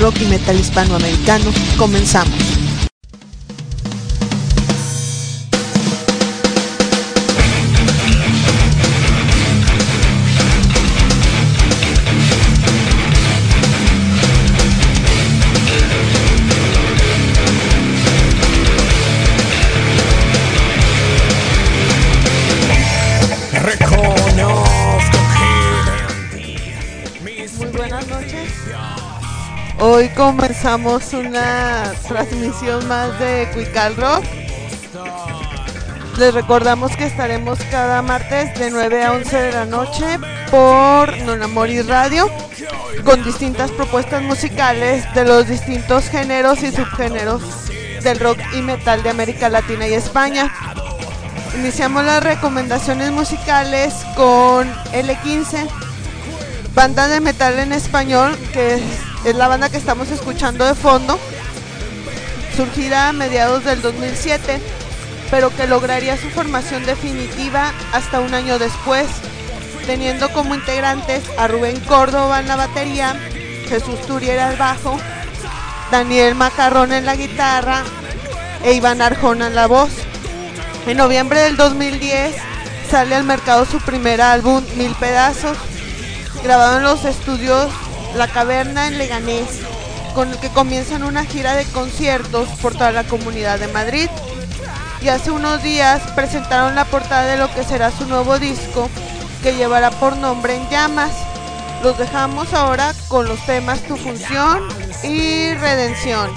rock y metal hispanoamericano. Comenzamos. Hoy comenzamos una transmisión más de Cuical Rock. Les recordamos que estaremos cada martes de 9 a 11 de la noche por Non Amoris Radio con distintas propuestas musicales de los distintos géneros y subgéneros del rock y metal de América Latina y España. Iniciamos las recomendaciones musicales con L15, banda de metal en español, que es la banda que estamos escuchando de fondo, surgida a mediados del 2007, pero que lograría su formación definitiva hasta un año después, teniendo como integrantes a Rubén Córdoba en la batería, Jesús Turiera al bajo, Daniel Macarrón en la guitarra e Iván Arjona en la voz. En noviembre del 2010 sale al mercado su primer álbum, Mil Pedazos, grabado en los estudios La Caverna en Leganés, con el que comienzan una gira de conciertos por toda la Comunidad de Madrid. Y hace unos días presentaron la portada de lo que será su nuevo disco, que llevará por nombre En Llamas. Los dejamos ahora con los temas Tu Función y Redención.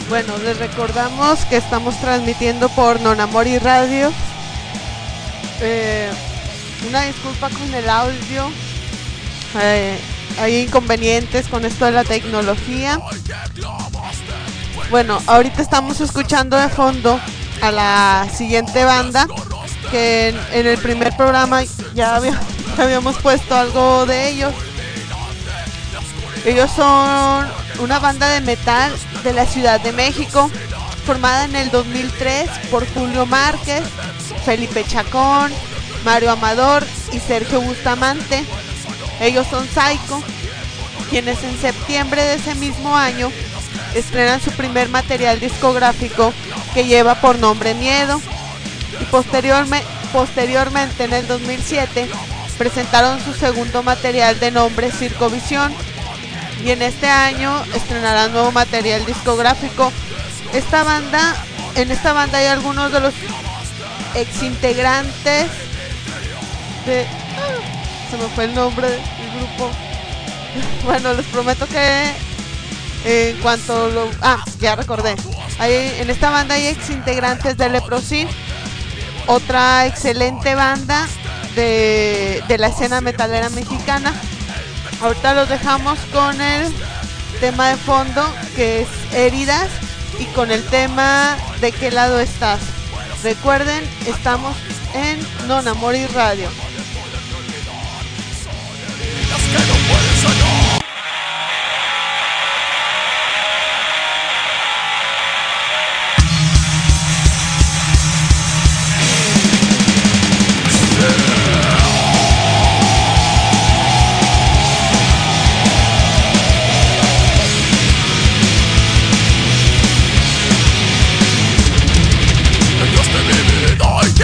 Bueno, les recordamos que estamos transmitiendo por Nonamori Radio. Una disculpa con el audio. Hay inconvenientes con esto de la tecnología. Bueno, ahorita estamos escuchando de fondo a la siguiente banda, que en el primer programa ya habíamos puesto algo de ellos. Ellos son una banda de metal de la Ciudad de México, formada en el 2003 por Julio Márquez, Felipe Chacón, Mario Amador y Sergio Bustamante. Ellos son Psycho, quienes en septiembre de ese mismo año estrenan su primer material discográfico, que lleva por nombre Miedo, y posteriormente en el 2007 presentaron su segundo material de nombre Circovisión, y en este año estrenarán nuevo material discográfico. En esta banda hay algunos de los exintegrantes de... se me fue el nombre del grupo. Bueno, les prometo que en cuanto ya recordé. En esta banda hay exintegrantes de Leprosy, otra excelente banda de la escena metalera mexicana. Ahorita los dejamos con el tema de fondo, que es Heridas, y con el tema ¿De qué lado estás? Recuerden, estamos en Nonamori Radio.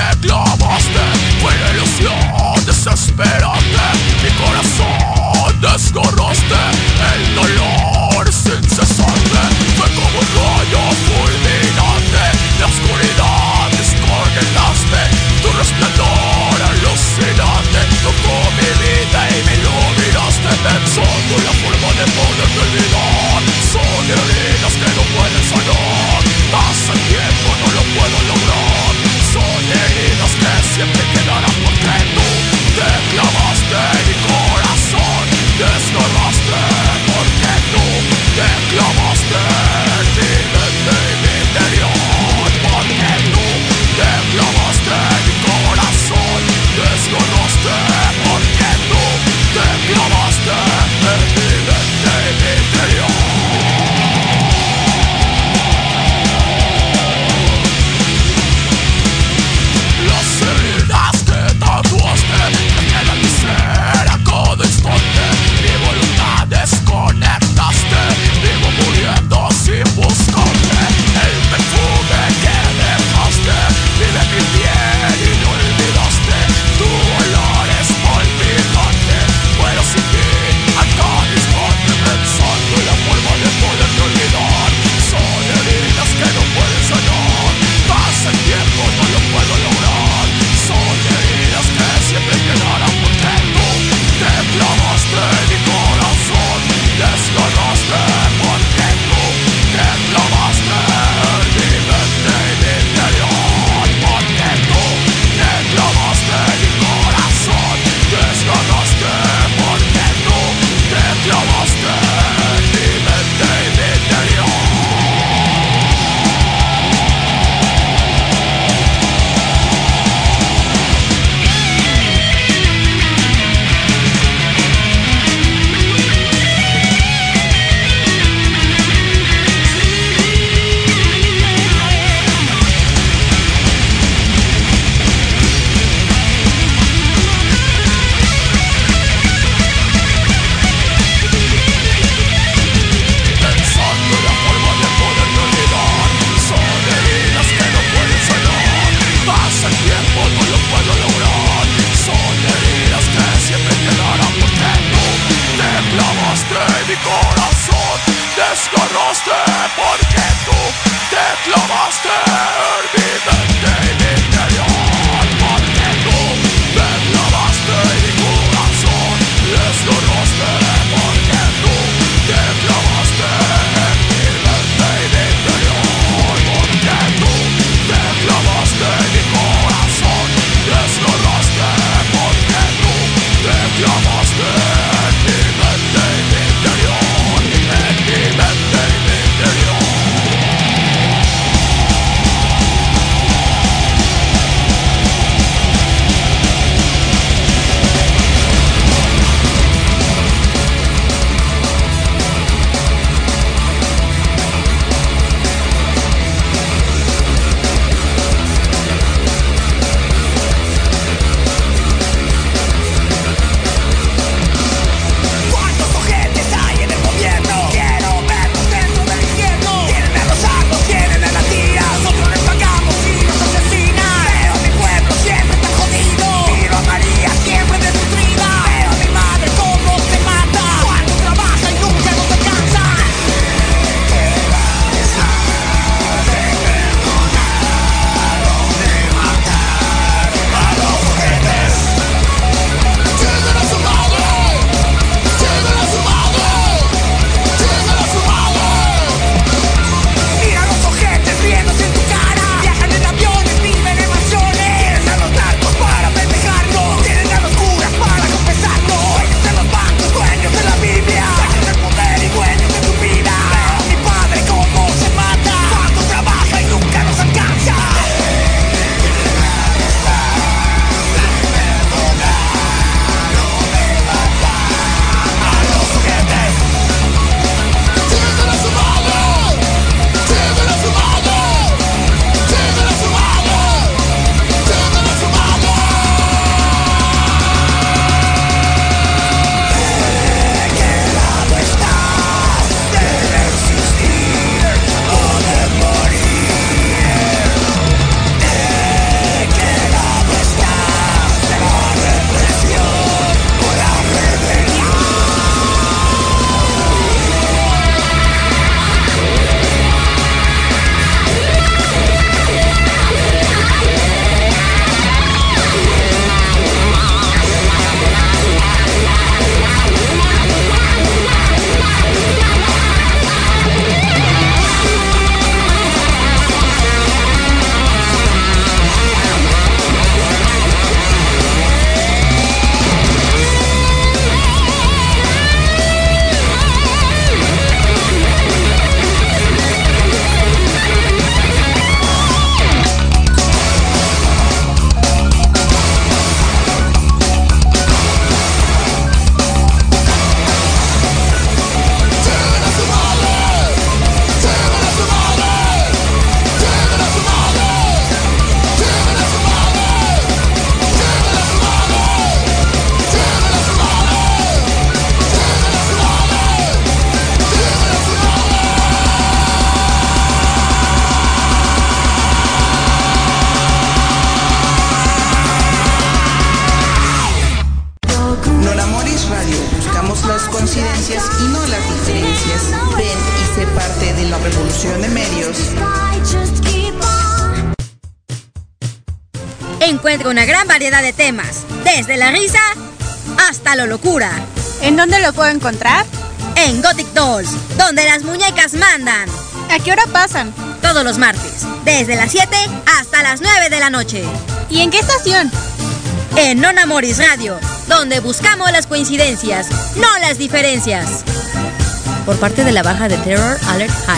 Desesperante, mi corazón Distribución de medios. Encuentra una gran variedad de temas, desde la risa hasta la locura. ¿En dónde lo puedo encontrar? En Gothic Dolls, donde las muñecas mandan. ¿A qué hora pasan? Todos los martes, desde las 7 hasta las 9 de la noche. ¿Y en qué estación? En Nona Moris Radio, donde buscamos las coincidencias, no las diferencias. Por parte de la baja de Terror Alert High.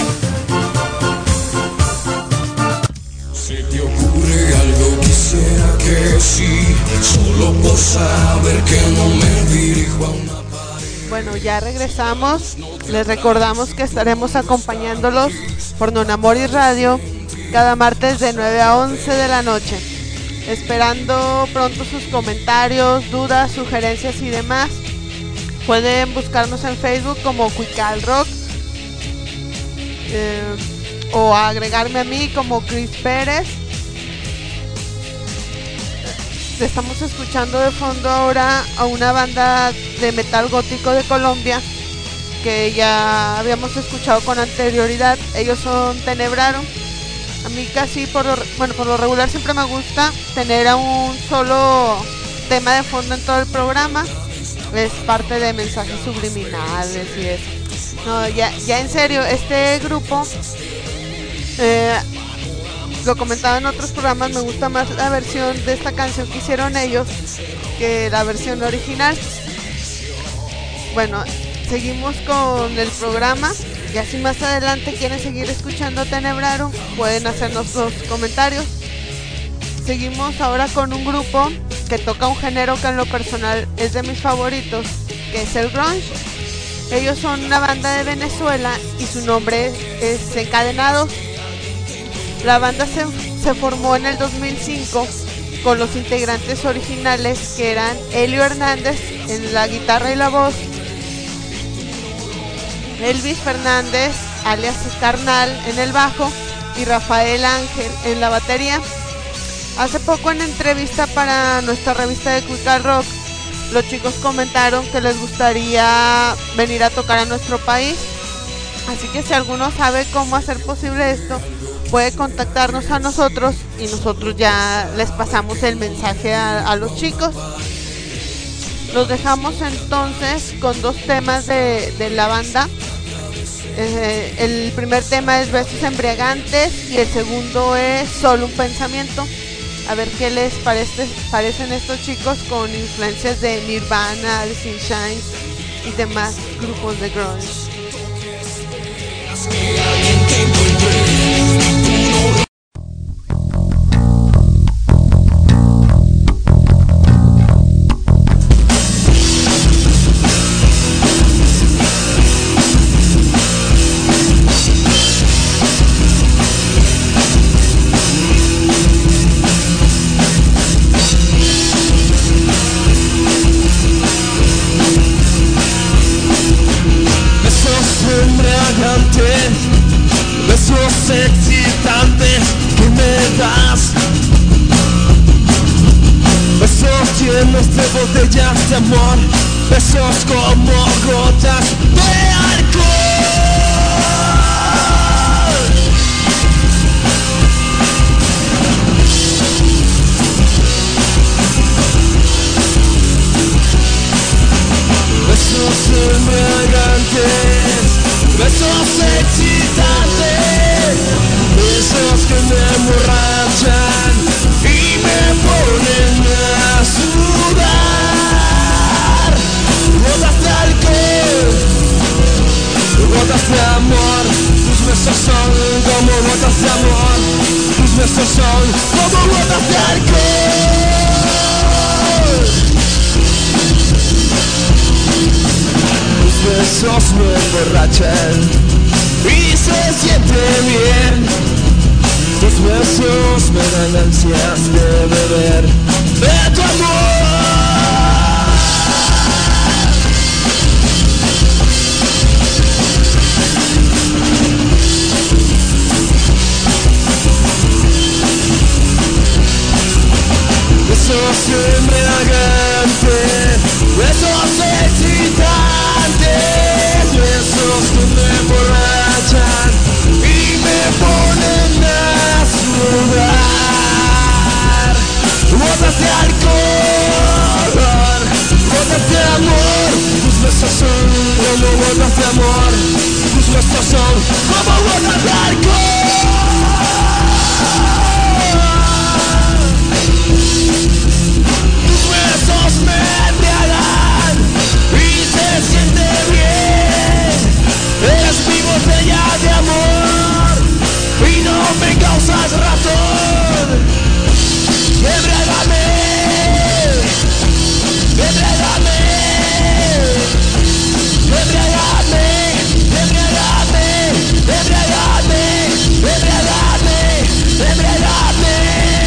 Si te ocurre algo, quisiera que sí, solo por saber que no me dirijo a una pared. Bueno, ya regresamos. Les recordamos que estaremos acompañándolos por Nona Moris Radio cada martes de 9 a 11 de la noche. Esperando pronto sus comentarios, dudas, sugerencias y demás. Pueden buscarnos en Facebook como Cuical Rock o agregarme a mí como Chris Pérez. Estamos escuchando de fondo ahora a una banda de metal gótico de Colombia que ya habíamos escuchado con anterioridad. Ellos son Tenebrarum. A mí casi por lo regular siempre me gusta tener a un solo tema de fondo en todo el programa. Es parte de mensajes subliminales y eso. No, ya en serio, este grupo, lo comentaba en otros programas, me gusta más la versión de esta canción que hicieron ellos que la versión original. Bueno, seguimos con el programa. Y así más adelante quieren seguir escuchando Tenebrarum, pueden hacernos los comentarios. Seguimos ahora con un grupo que toca un género que en lo personal es de mis favoritos, que es el grunge. Ellos son una banda de Venezuela y su nombre es Encadenados. La banda se formó en el 2005 con los integrantes originales que eran Elio Hernández en la guitarra y la voz, Elvis Fernández, alias Carnal, en el bajo y Rafael Ángel en la batería. Hace poco en entrevista para nuestra revista de Cuical Rock, los chicos comentaron que les gustaría venir a tocar a nuestro país. Así que si alguno sabe cómo hacer posible esto, puede contactarnos a nosotros y nosotros ya les pasamos el mensaje a los chicos. Los dejamos entonces con dos temas de la banda. El primer tema es Besos Embriagantes y el segundo es Solo un Pensamiento. A ver qué les parecen estos chicos con influencias de Nirvana, Alice in Chains y demás grupos de grunge. Besos excitantes que me das, besos llenos de botellas de amor, besos como gotas de alcohol. Besos embriagantes, besos excitantes, besos que me emborrachan y me ponen a sudar. Gotas de alcohol, gotas de amor, tus besos son como gotas de amor, tus besos son como gotas de alcohol. Tus besos me emborrachan y se siente bien. Tus besos me dan ansias de beber de tu amor. Besos embriagantes, besos excitantes, besos que me emborrachan y gotas de amor. Tus besos son como gotas de alcohol. Tus besos me embriagan y se siente bien. Eres mi botella de amor y no me causas razón. Embriágame, embriágame, embriágame, embriágame, embriágame, embriágame, embriágame.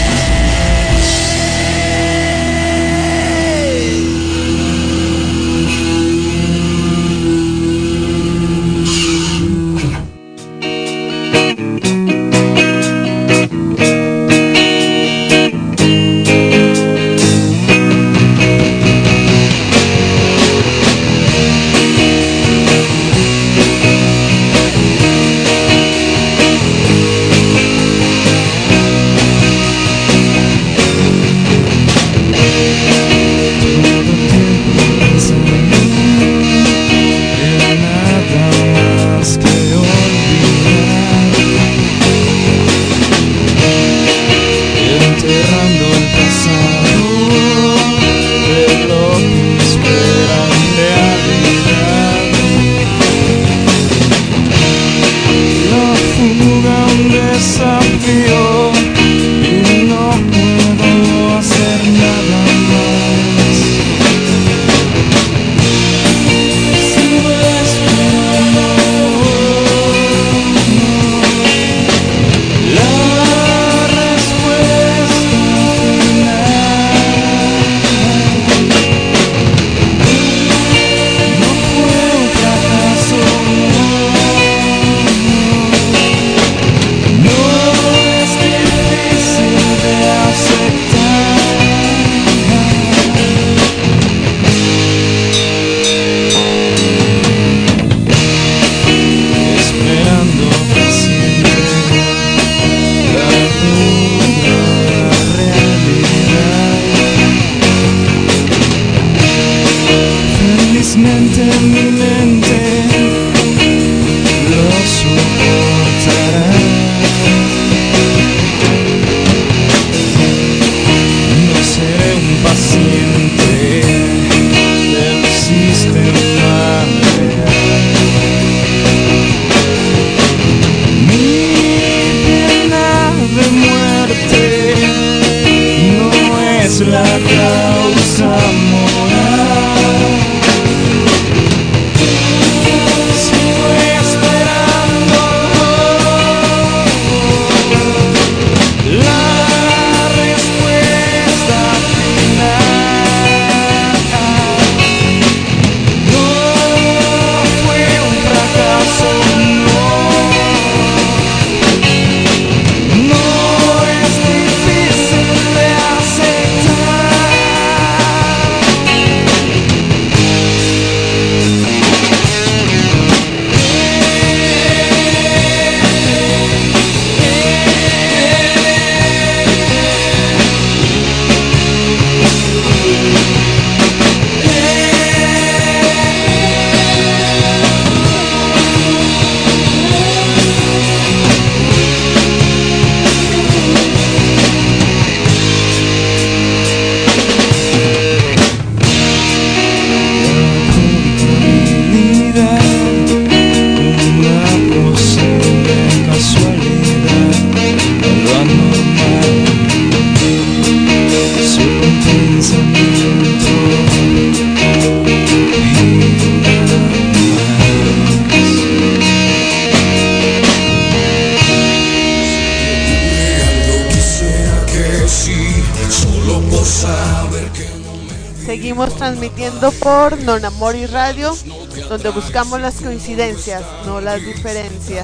Seguimos transmitiendo por Nonamori Radio, donde buscamos las coincidencias, no las diferencias.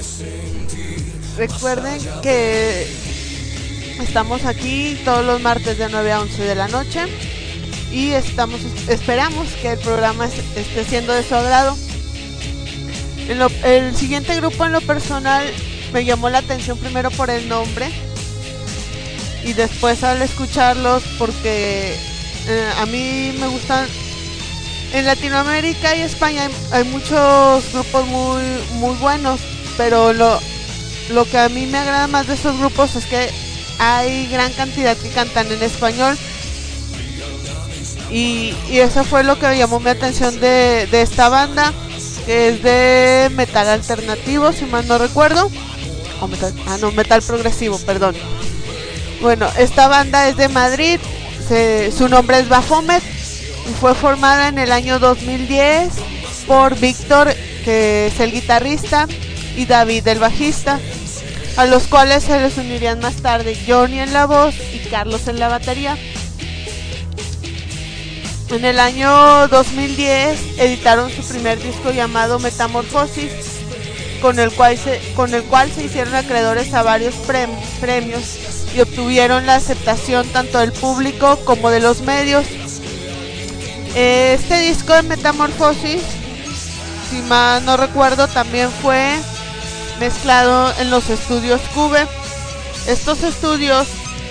Recuerden que estamos aquí todos los martes de 9 a 11 de la noche y esperamos que el programa esté siendo de su agrado. El siguiente grupo, en lo personal, me llamó la atención primero por el nombre y después al escucharlos, porque a mí me gustan En Latinoamérica y España hay muchos grupos muy buenos, pero lo que a mí me agrada más de esos grupos es que hay gran cantidad que cantan en español. Y eso fue lo que llamó mi atención de esta banda, que es de metal alternativo, si mal no recuerdo. O metal progresivo, perdón. Bueno, esta banda es de Madrid, su nombre es Baphomet y fue formada en el año 2010 por Víctor, que es el guitarrista, y David, el bajista, a los cuales se les unirían más tarde Johnny en la voz y Carlos en la batería. En el año 2010 editaron su primer disco llamado Metamorfosis, con el cual se hicieron acreedores a varios premios y obtuvieron la aceptación tanto del público como de los medios. Este disco de Metamorfosis, si mal no recuerdo, también fue mezclado en los estudios Cube. Estos estudios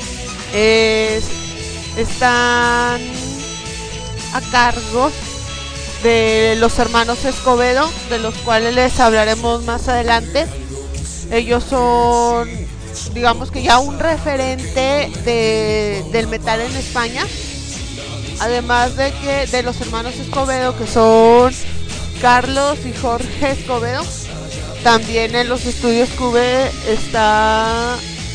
están a cargo de los hermanos Escobedo, de los cuales les hablaremos más adelante. Ellos son, digamos que ya un referente del metal en España, además de los hermanos Escobedo, que son Carlos y Jorge Escobedo. También en los estudios Cube está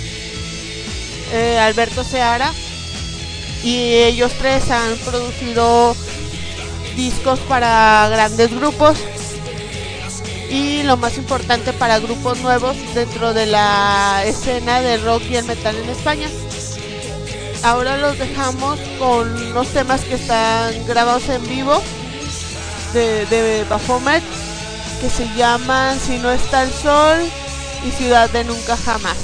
Alberto Seara, y ellos tres han producido discos para grandes grupos y lo más importante, para grupos nuevos dentro de la escena del rock y el metal en España. Ahora los dejamos con unos temas que están grabados en vivo de Baphomet, que se llaman Si no está el sol y Ciudad de Nunca Jamás.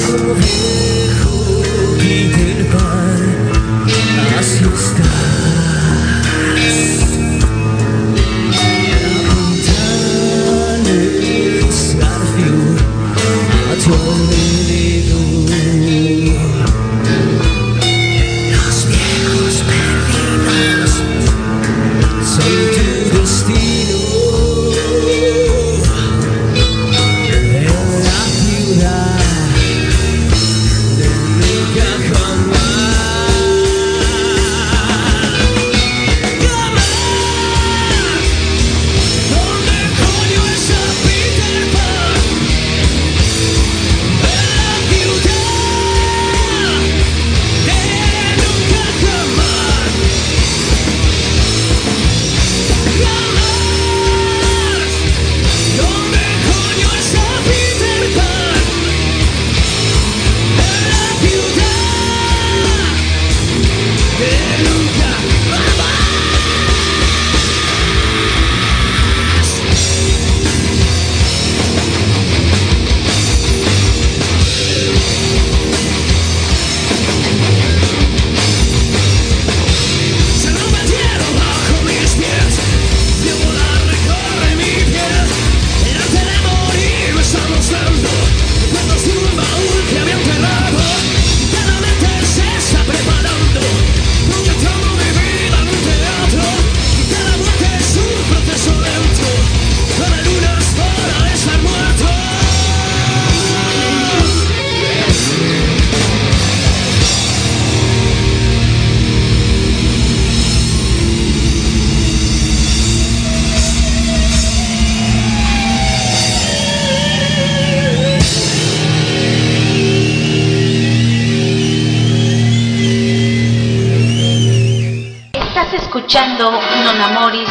escuchando Nonamoris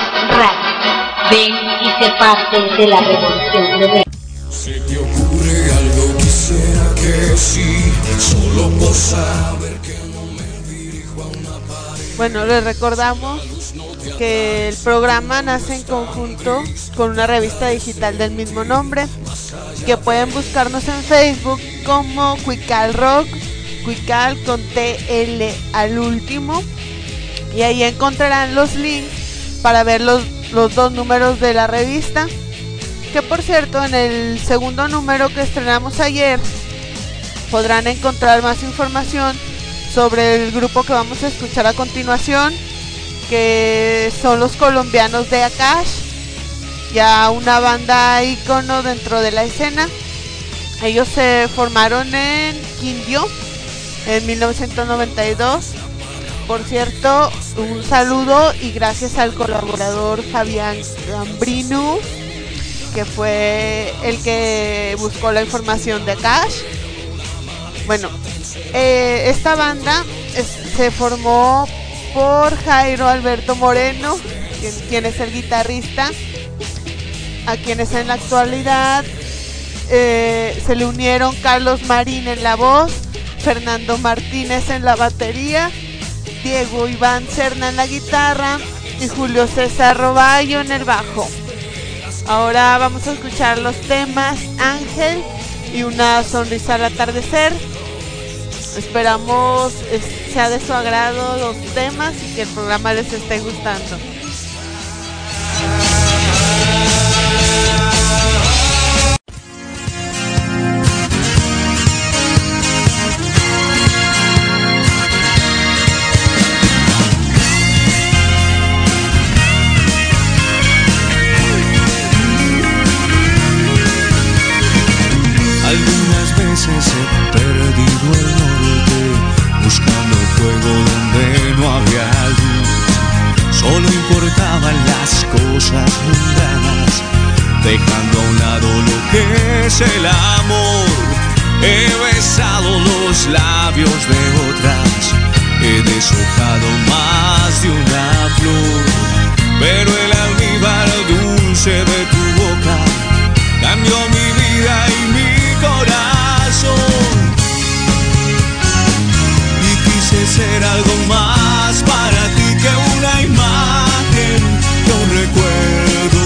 Radio. Ven y sé parte de la revolución de ver. ¿Se te ocurre algo? Quisiera que sí, solo por saber que no me dirijo a una pared. Bueno, les recordamos que el programa nace en conjunto con una revista digital del mismo nombre, que pueden buscarnos en Facebook como Cuical Rock, Cuical con TL al último, y ahí encontrarán los links para ver los dos números de la revista, que por cierto en el segundo número que estrenamos ayer podrán encontrar más información sobre el grupo que vamos a escuchar a continuación, que son los colombianos de Akash, ya una banda ícono dentro de la escena. Ellos se formaron en Quindío en 1992. Por cierto, un saludo y gracias al colaborador Fabián Gambrino, que fue el que buscó la información de Akash. Bueno, esta banda se formó por Jairo Alberto Moreno, quien es el guitarrista, a quienes en la actualidad se le unieron Carlos Marín en la voz, Fernando Martínez en la batería, Diego Iván Serna en la guitarra y Julio César Roballo en el bajo. Ahora vamos a escuchar los temas Ángel y Una sonrisa al atardecer. Esperamos sea de su agrado los temas y que el programa les esté gustando. Algunas veces he perdido el norte, buscando fuego donde no había luz. Solo importaban las cosas mundanas, dejando a un lado lo que es el amor. He besado los labios de otras, he deshojado más de una flor, pero el almíbar dulce de tu boca cambió mi vida y mi corazón, y quise ser algo más para ti que una imagen, que un recuerdo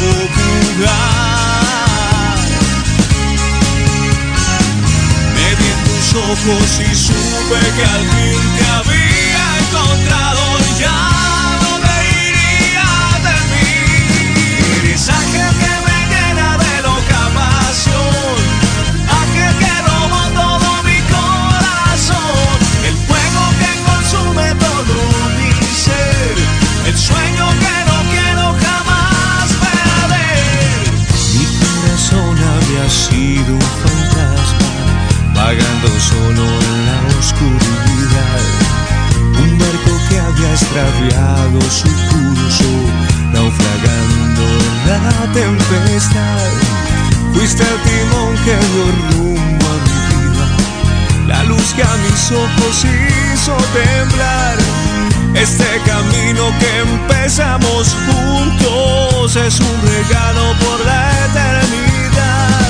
fugaz. Me vi en tus ojos y supe que al fin te había encontrado. Ya no te irías de mí. Eres ángel que me llena de loca pasión, ángel que robó todo mi corazón, el fuego que consume todo mi ser, el sueño que no quiero jamás perder. Mi corazón había sido un fantasma, vagando solo en la oscuridad, un barco que había extraviado su curso, naufragando en la tempestad. Fuiste el timón que dio rumbo a mi vida, la luz que a mis ojos hizo temblar. Este camino que empezamos juntos es un regalo por la eternidad.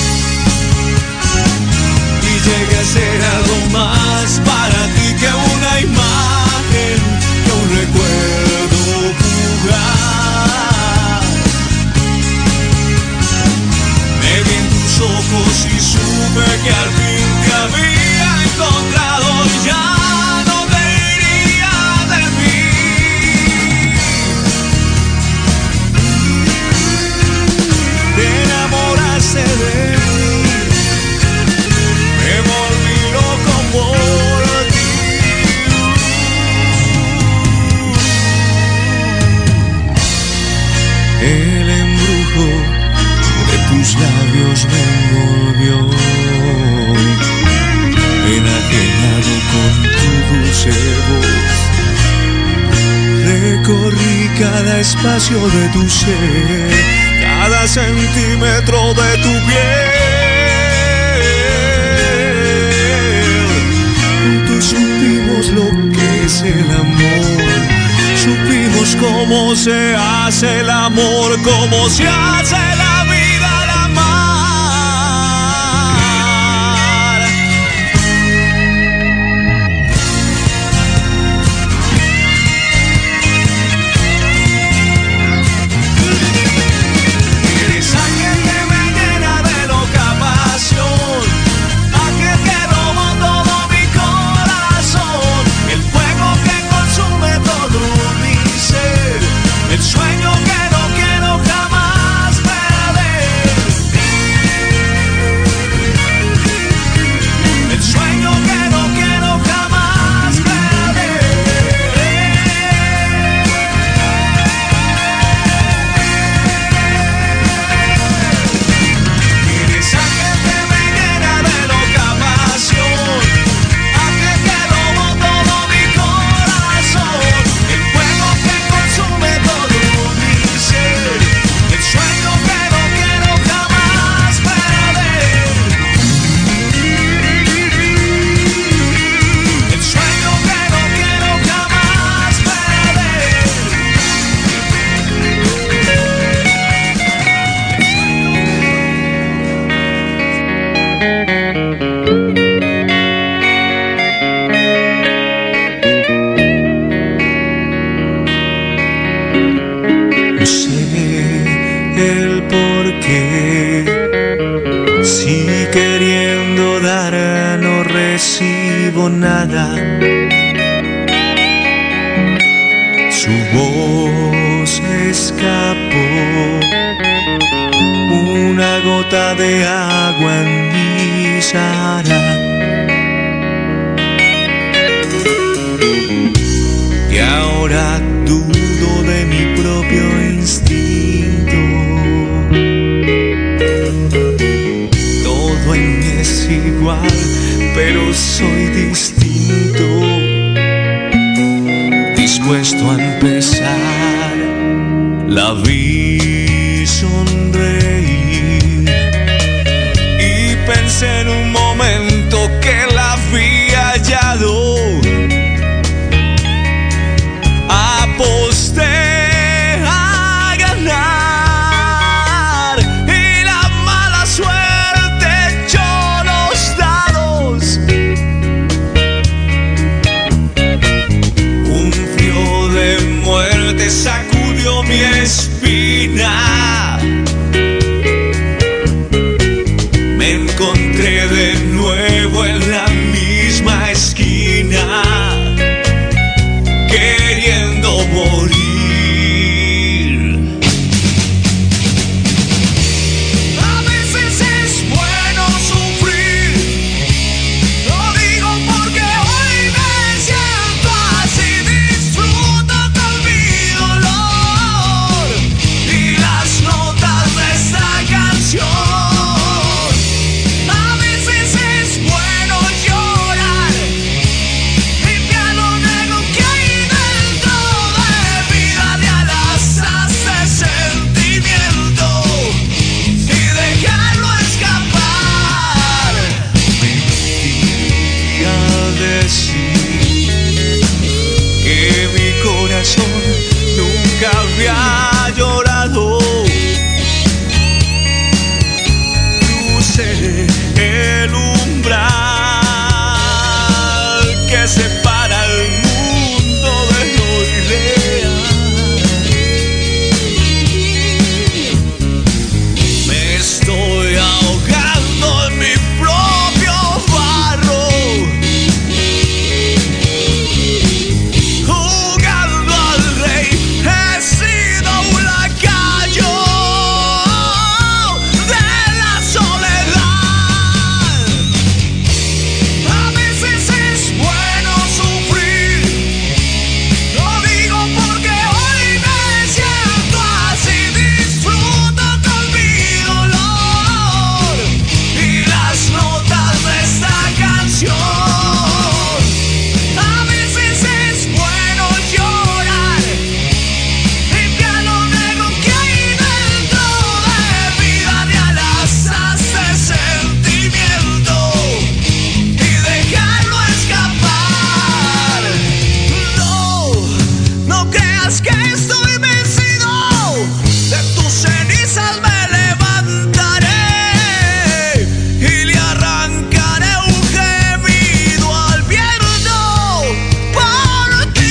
Y llegué a ser algo más para ti que una imagen, que un recuerdo fugaz. Me vi en tus ojos y supe que al fin te había encontrado. Ya no te irías de mí. Te enamoraste de mí, me volví loco por ti. El embrujo de tus labios me envolvió, enajenado con tu dulce voz. Recorrí cada espacio de tu ser, cada centímetro de tu piel. Juntos supimos lo que es el amor, supimos cómo se hace el amor, cómo se hace la vida al amar. Eres ángel que me llena de loca pasión, ángel que robó todo mi corazón, el fuego que consume todo mi ser, el sueño que no quiero jamás perder. El sueño que no quiero jamás perder. Eres ángel que me llena de loca pasión, ángel que robó todo mi corazón, el fuego que consume todo mi ser, el sueño que no quiero jamás perder. El sueño que no quiero jamás perder. No sé el porqué, si queriendo dar no recibo nada. Su voz escapó, una gota de agua en mi Sahara. Y ahora dudo de mi propio instinto. Todo en mí es igual, pero soy distinto. Dispuesto a empezar, la vi sonreír y pensé en un momento que la había hallado. Aposté a ganar y la mala suerte echó los dados. Un frío de muerte sacudió mi espina. Me encontré de nuevo en la decir que mi corazón nunca había llorado. Crucé el umbral que separa el mundo de lo irreal. Me estoy ahogando en mi propio barro, jugando al rey. He sido un lacayo de la soledad. A veces es bueno sufrir, lo digo porque hoy me siento así. Disfruto con mi dolor y las notas de esta canción. A veces es bueno llorar, limpiar lo negro que hay dentro de mi vida, de alas de sentimiento y dejarlo escapar. No creas que estoy vencido, de tus cenizas me levantaré y le arrancaré un gemido al viento por ti.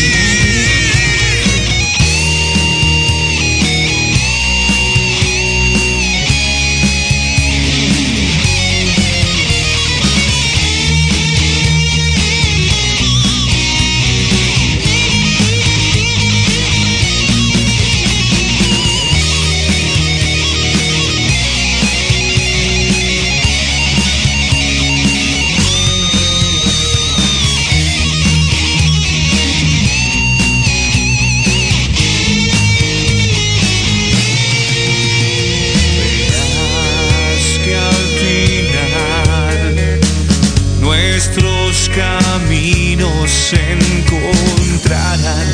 Verás que al final nuestros caminos se encontrarán.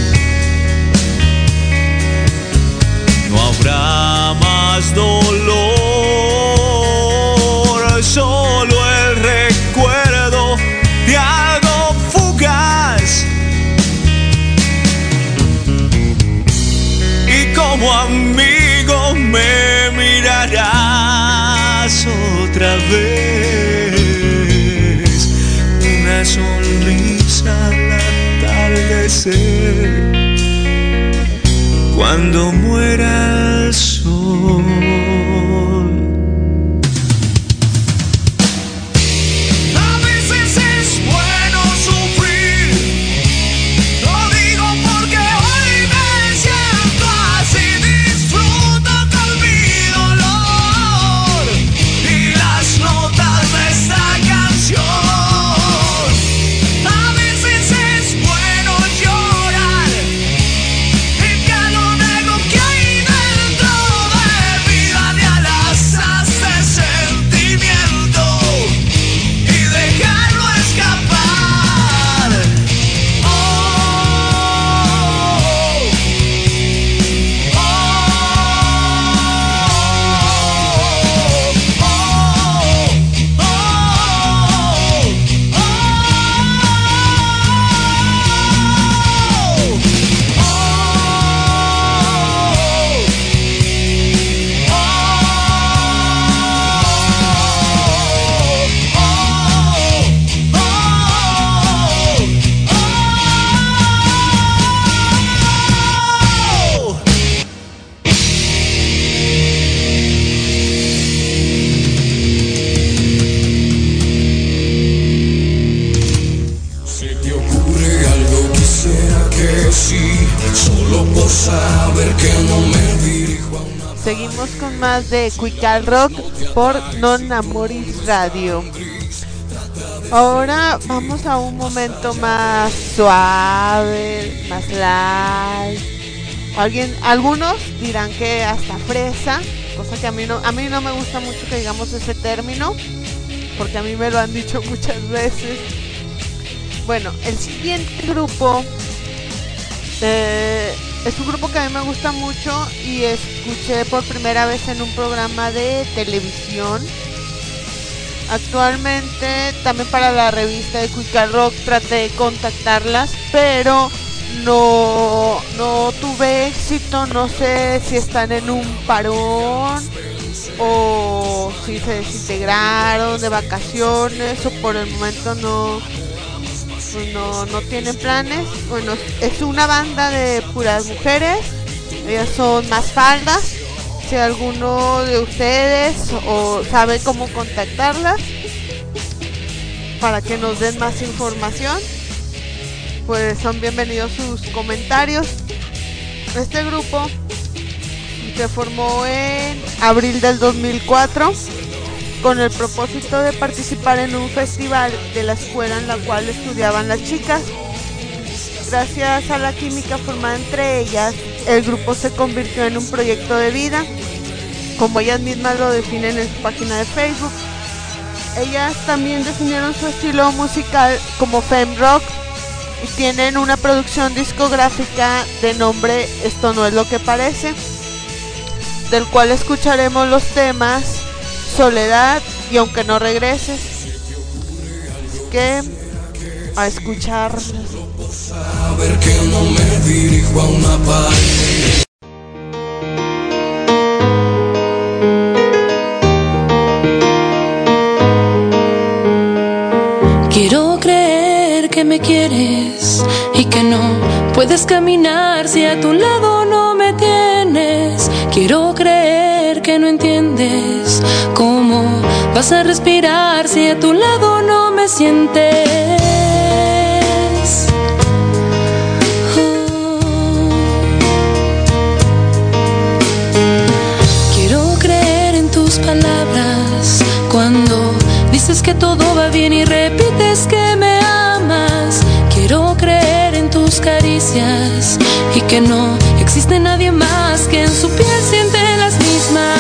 No habrá más dolor, solo el recuerdo de algo fugaz. Y como amigo me mirarás otra vez, una sonrisa al atardecer, cuando muera el sol. A veces es bueno sufrir, lo digo porque hoy me siento así. Disfruto con mi dolor y las notas de esta canción. A veces es bueno llorar, limpiar lo negro que hay dentro de mi vida, de alas de sentimiento y dejarlo escapar. Oh, ¿Se te ocurre algo? Quisiera que sí, solo por saber que no me dirijo a una... Seguimos con más de Cuical Rock por Non Amoris Radio. Ahora vamos a un momento más suave, más light. Algunos dirán que hasta fresa, cosa que a mí no me gusta mucho que digamos ese término, porque a mí me lo han dicho muchas veces. Bueno, el siguiente grupo es un grupo que a mí me gusta mucho y escuché por primera vez en un programa de televisión Actualmente también para la revista de Cuica Rock traté de contactarlas, pero no tuve éxito. No sé si están en un parón o si se desintegraron de vacaciones o por el momento no tienen planes. Bueno, es una banda de puras mujeres, ellas son Más Faldas. Si alguno de ustedes o sabe cómo contactarlas para que nos den más información, pues son bienvenidos sus comentarios. Este grupo se formó en abril del 2004 con el propósito de participar en un festival de la escuela en la cual estudiaban las chicas. Gracias a la química formada entre ellas, el grupo se convirtió en un proyecto de vida, como ellas mismas lo definen en su página de Facebook. Ellas también definieron su estilo musical como femme rock y tienen una producción discográfica de nombre Esto No Es Lo Que Parece, del cual escucharemos los temas Soledad y Aunque No Regreses. Así que a escuchar. Saber que no me dirijo a una pared. Quiero creer que me quieres y que no puedes caminar si a tu lado no me tienes. Quiero creer que no entiendes cómo vas a respirar si a tu lado no me sientes. Quiero creer en tus palabras cuando dices que todo va bien y repites que me amas. Quiero creer en tus caricias y que no existe nadie más que en su piel siente las mismas.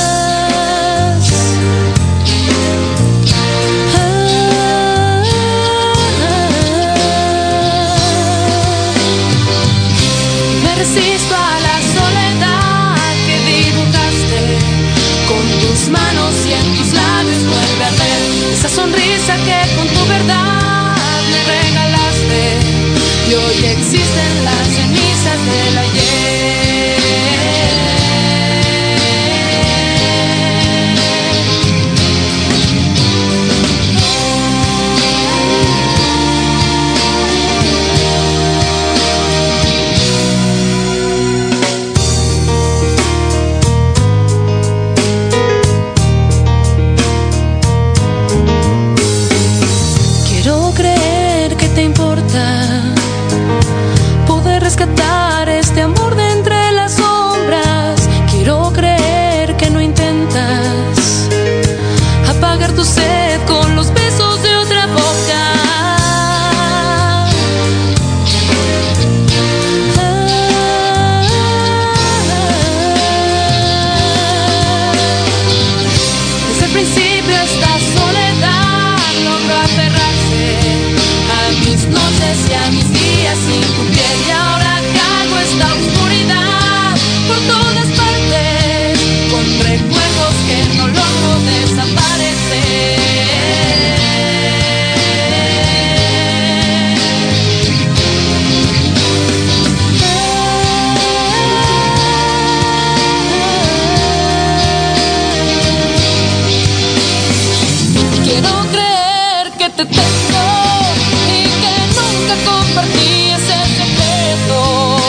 Me resisto a la soledad que dibujaste con tus manos y en tus labios vuelve a ver esa sonrisa que con tu verdad me regalaste. Y hoy existen las cenizas del ayer. Quiero creer que te importa poder rescatar este amor de entre las sombras. Quiero creer que no intentas apagar tu sed con los besos de otra boca. Desde el principio esta soledad logró aferrarse a mis noches y a mis días sin tu piel, y ahora cargo esta oscuridad por todas partes con recuerdos que no logro desaparecer. Quiero creer que te tengo y que nunca compartí ese secreto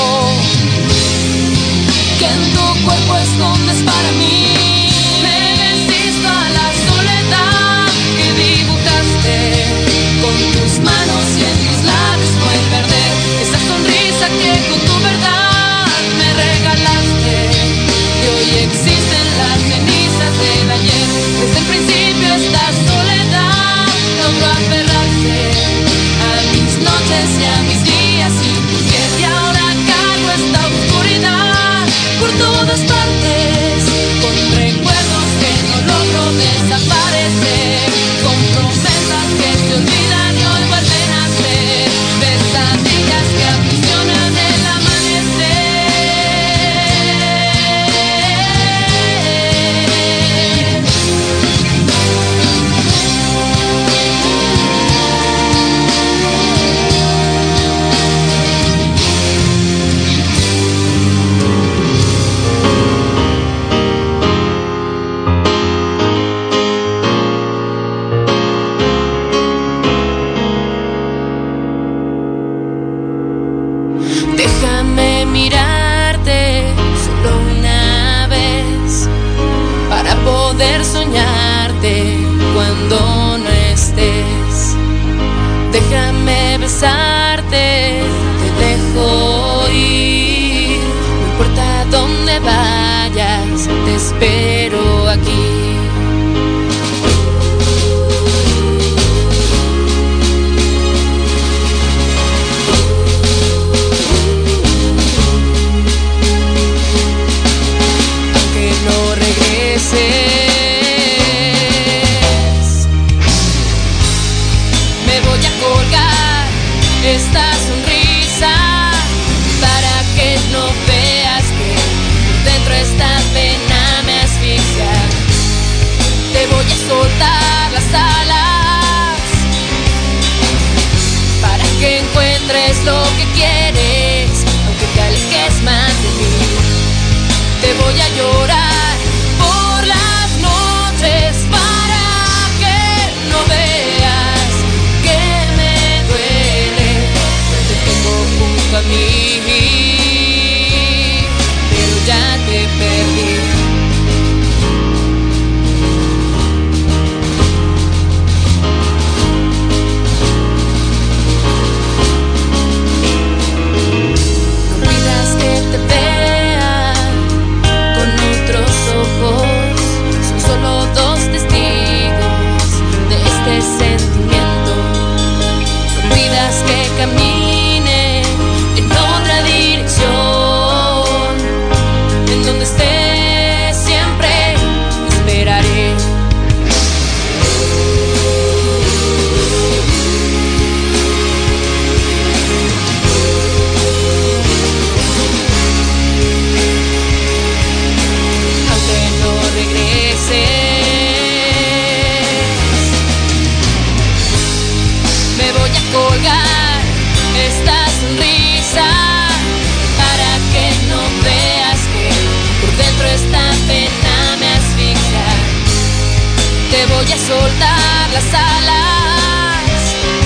que en tu cuerpo escondes para mí. Me resisto a la soledad que dibujaste con tus manos y en tus labios vuelve a arder esa sonrisa que con tu verdad me regalaste. Y hoy existen las cenizas del ayer. Desde el principio esta soledad logró aferrarse a mis noches y a mis días sin tu piel, y ahora cargo esta oscuridad por todas partes con recuerdos que no logro desaparecer, con promesas que se olvidan y hoy vuelven a ser pesadillas que aprisionan el amanecer. Déjame besarte, te dejo ir. No importa dónde vayas, te espero aquí. Aunque no regreses, esta sonrisa para que no veas que por dentro esta pena me asfixia. Te voy a soltar las alas para que encuentres lo que quieres, aunque te alejes más de mí. Te voy a llorar por las noches para que no veas que me duele. Te tengo junto a mí, pero ya te perdí. No pidas que te vean con otros ojos, son solo dos testigos de este sentimiento. No pidas que camine en otra dirección, en donde estés siempre te esperaré. Aunque no regreses, me voy a colgar esta sonrisa para que no veas que por dentro esta pena me asfixia. Te voy a soltar las alas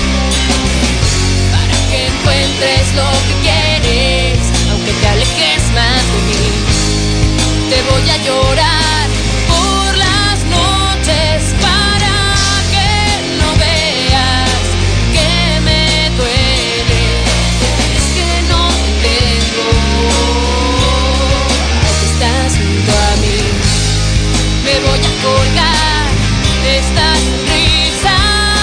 para que encuentres lo que quieres, aunque te alejes más de mí. Te voy a llorar por las noches para que no veas que me duele. Es que no te tengo, aunque estás junto a mí. Me voy a colgar esta sonrisa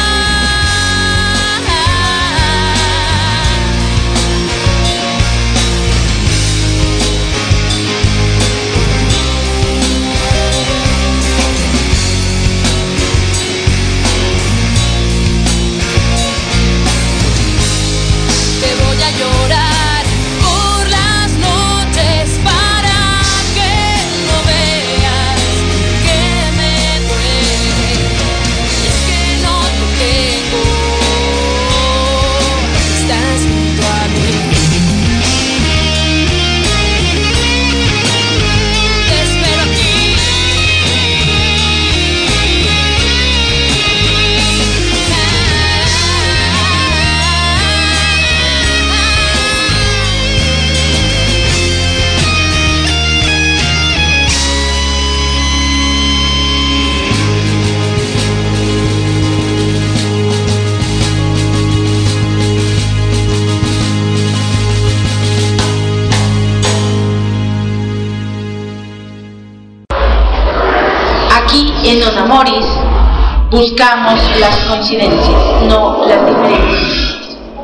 En Nona Moris buscamos las coincidencias, no las diferencias.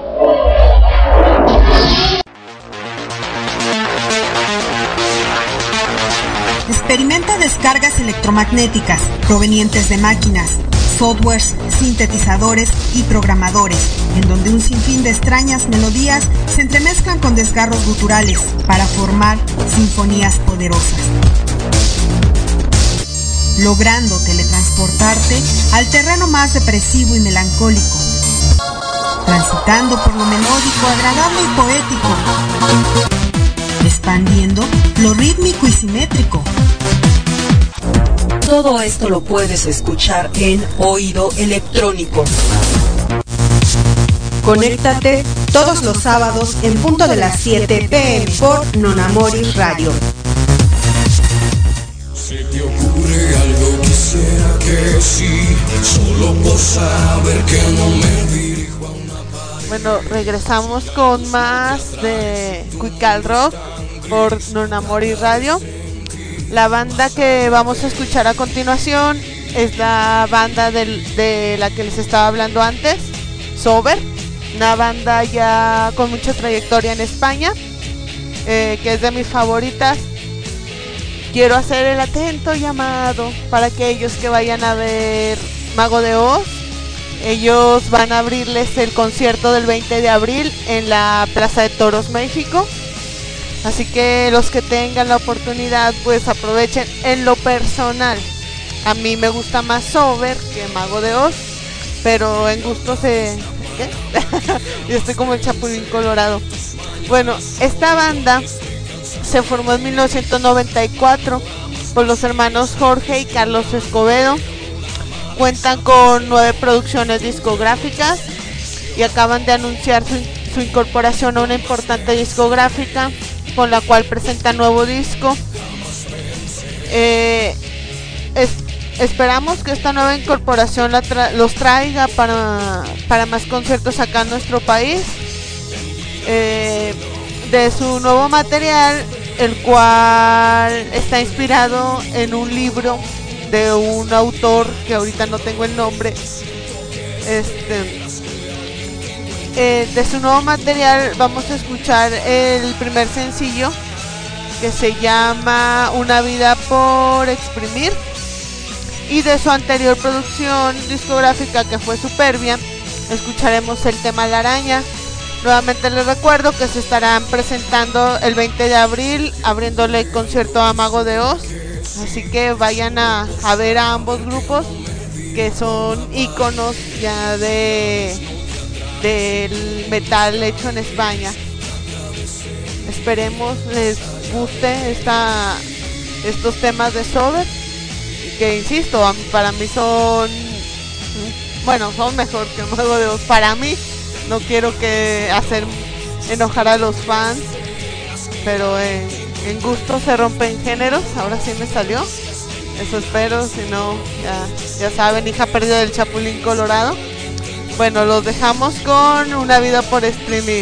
Experimenta descargas electromagnéticas provenientes de máquinas, softwares, sintetizadores y programadores, en donde un sinfín de extrañas melodías se entremezclan con desgarros guturales para formar sinfonías poderosas, logrando teletransportarte al terreno más depresivo y melancólico, transitando por lo melódico, agradable y poético, expandiendo lo rítmico y simétrico. Todo esto lo puedes escuchar en Oído Electrónico. Conéctate todos los sábados en punto de las 7 p.m. por Nona Moris Radio. ¿Se te ocurre algo? Quisiera que sí, solo por saber que no me dirijo a una... Bueno, regresamos con más de Cuical Rock por Nonamori Radio. La banda que vamos a escuchar a continuación es la banda de la que les estaba hablando antes, Sober, una banda ya con mucha trayectoria en España, que es de mis favoritas. Quiero hacer el atento llamado para aquellos que vayan a ver Mago de Oz. Ellos van a abrirles el concierto del 20 de abril en la Plaza de Toros, México. Así que los que tengan la oportunidad, pues aprovechen. En lo personal, a mí me gusta más Sober que Mago de Oz, pero en gusto se... ¿Qué? Yo estoy como el Chapulín Colorado. Bueno, esta banda se formó en 1994 por los hermanos Jorge y Carlos Escobedo. Cuentan con 9 producciones discográficas y acaban de anunciar su incorporación a una importante discográfica con la cual presentan nuevo disco. Esperamos que esta nueva incorporación los traiga para más conciertos acá en nuestro país. De su nuevo material, el cual está inspirado en un libro de un autor que ahorita no tengo el nombre. De su nuevo material vamos a escuchar el primer sencillo, que se llama Una vida por exprimir, y de su anterior producción discográfica, que fue Superbia, escucharemos el tema La Araña. Nuevamente les recuerdo que se estarán presentando el 20 de abril abriéndole el concierto a Mago de Oz. Así que vayan a ver a ambos grupos, que son íconos ya del metal hecho en España. Esperemos les guste estos temas de Sober, que insisto, para mí son mejor que Mago de Oz. Para mí, no quiero hacer enojar a los fans, pero en gusto se rompen géneros. Ahora sí me salió, eso espero, si no ya saben, hija perdida del Chapulín Colorado. Bueno, los dejamos con Una vida por exprimir.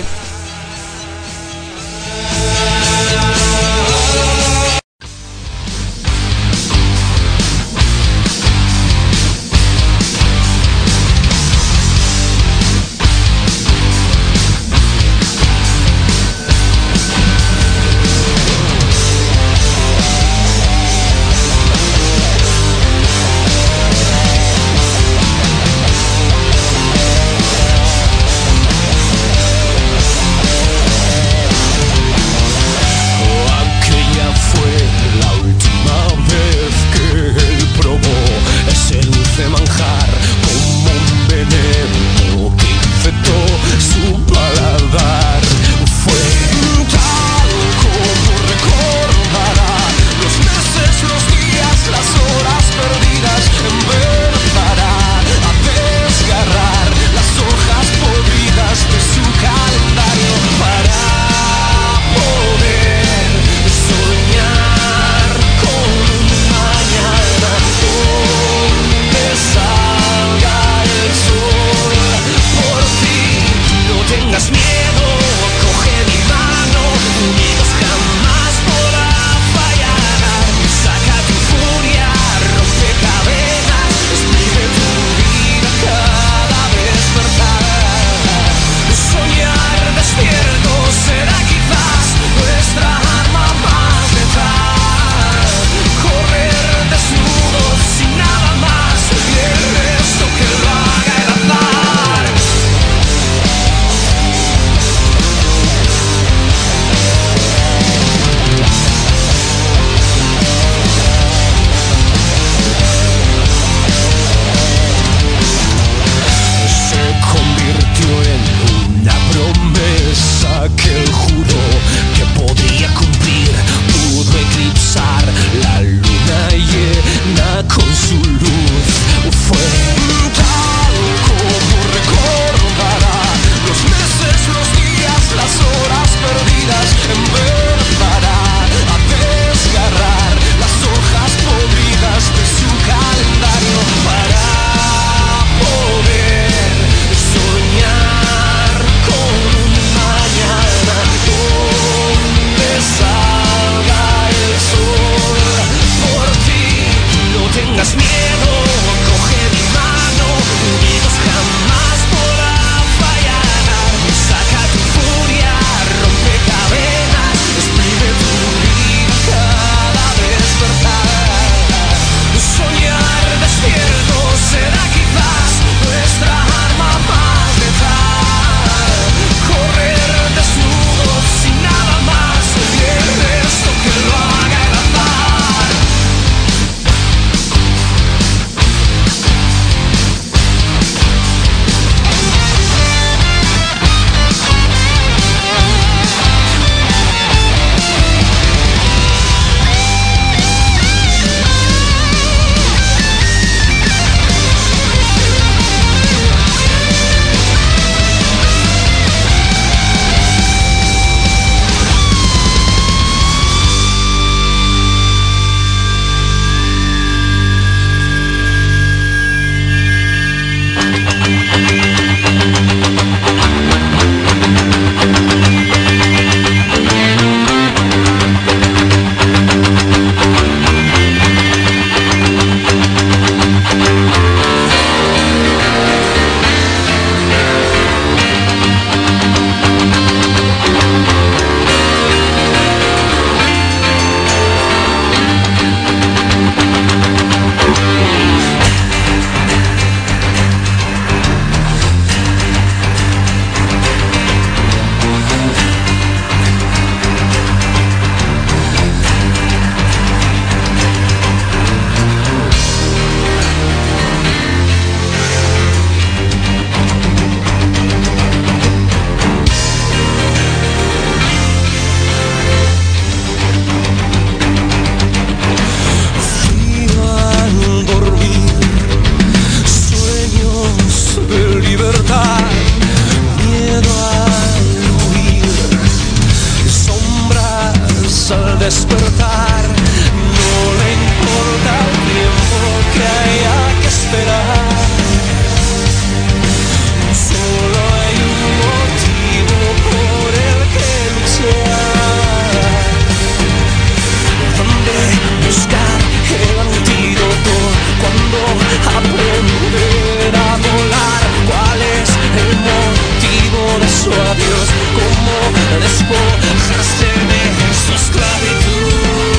su adiós, cómo despojarse de su esclavitud,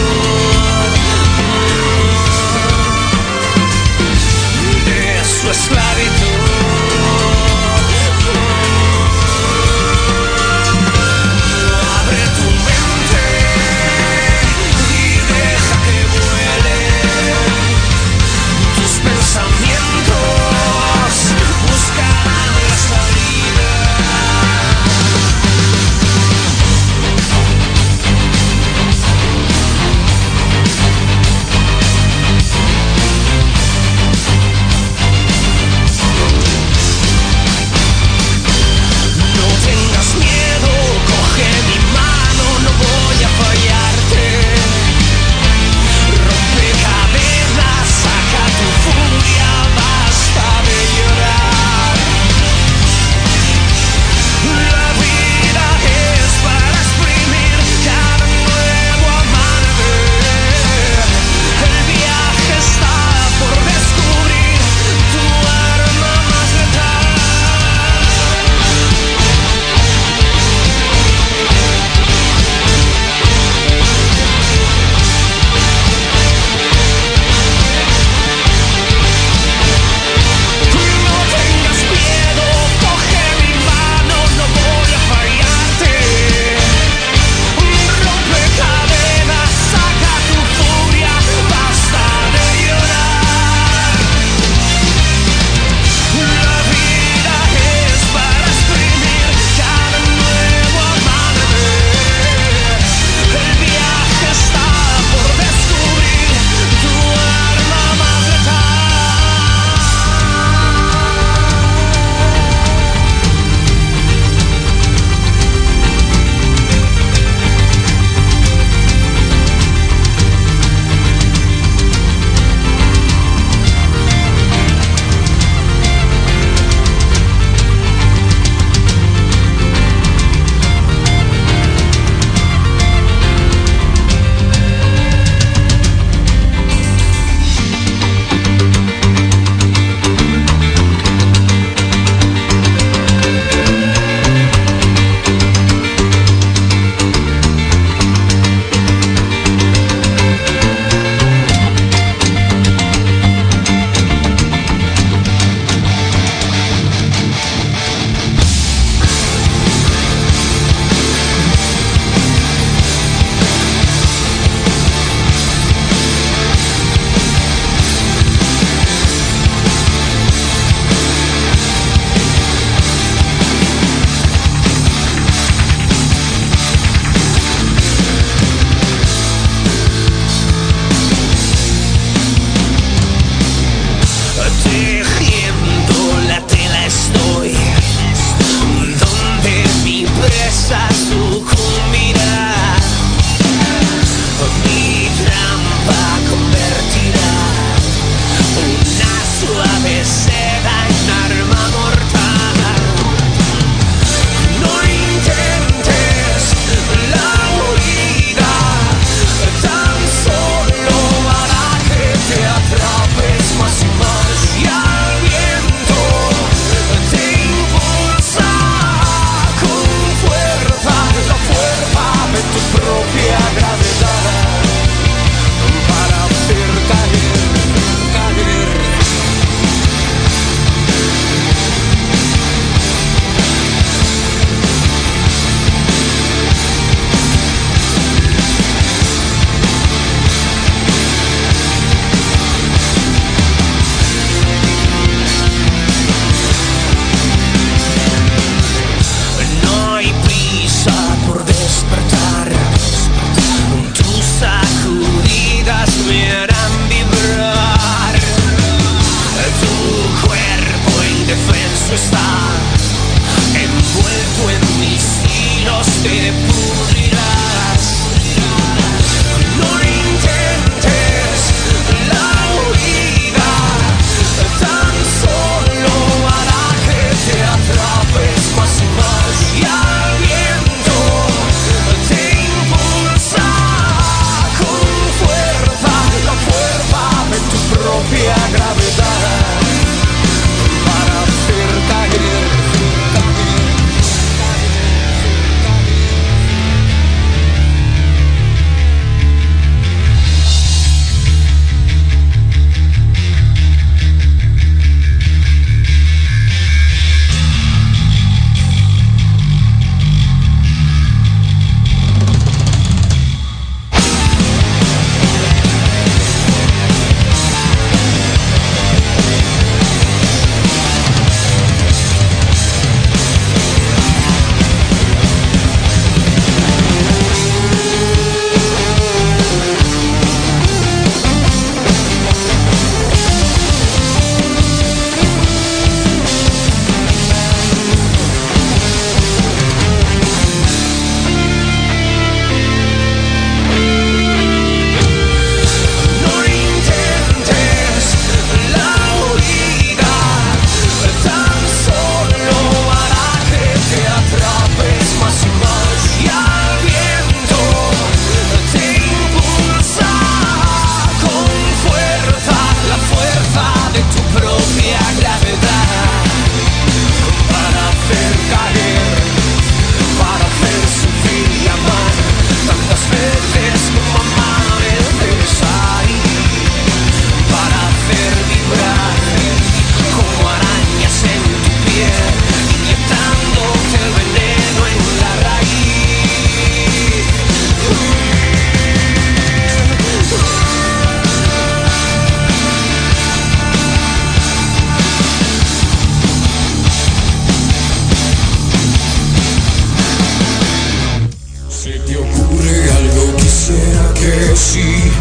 de su esclavitud. Abre tu mente y deja que vuelen tus pensamientos, buscan la salida.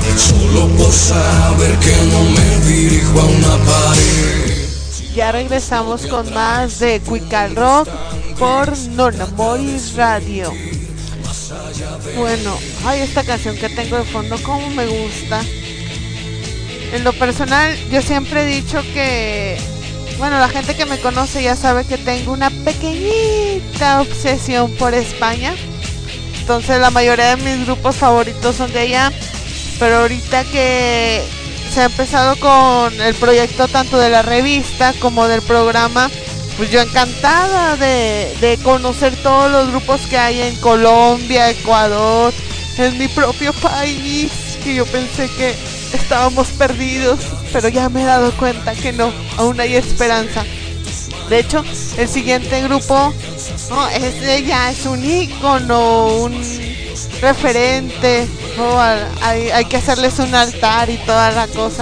solo por saber que no me dirijo a una pared. Ya regresamos con más de Cuical Rock por Nonamoris Radio. Bueno, ay, esta canción que tengo de fondo, cómo me gusta. En lo personal, yo siempre he dicho que, bueno, la gente que me conoce ya sabe que tengo una pequeñita obsesión por España. Entonces la mayoría de mis grupos favoritos son de allá. Pero ahorita que se ha empezado con el proyecto tanto de la revista como del programa, pues yo encantada de conocer todos los grupos que hay en Colombia, Ecuador, en mi propio país, que yo pensé que estábamos perdidos, pero ya me he dado cuenta que no, aún hay esperanza. De hecho, el siguiente grupo, no, ya es un ícono, un referente, ¿no? Hay que hacerles un altar y toda la cosa.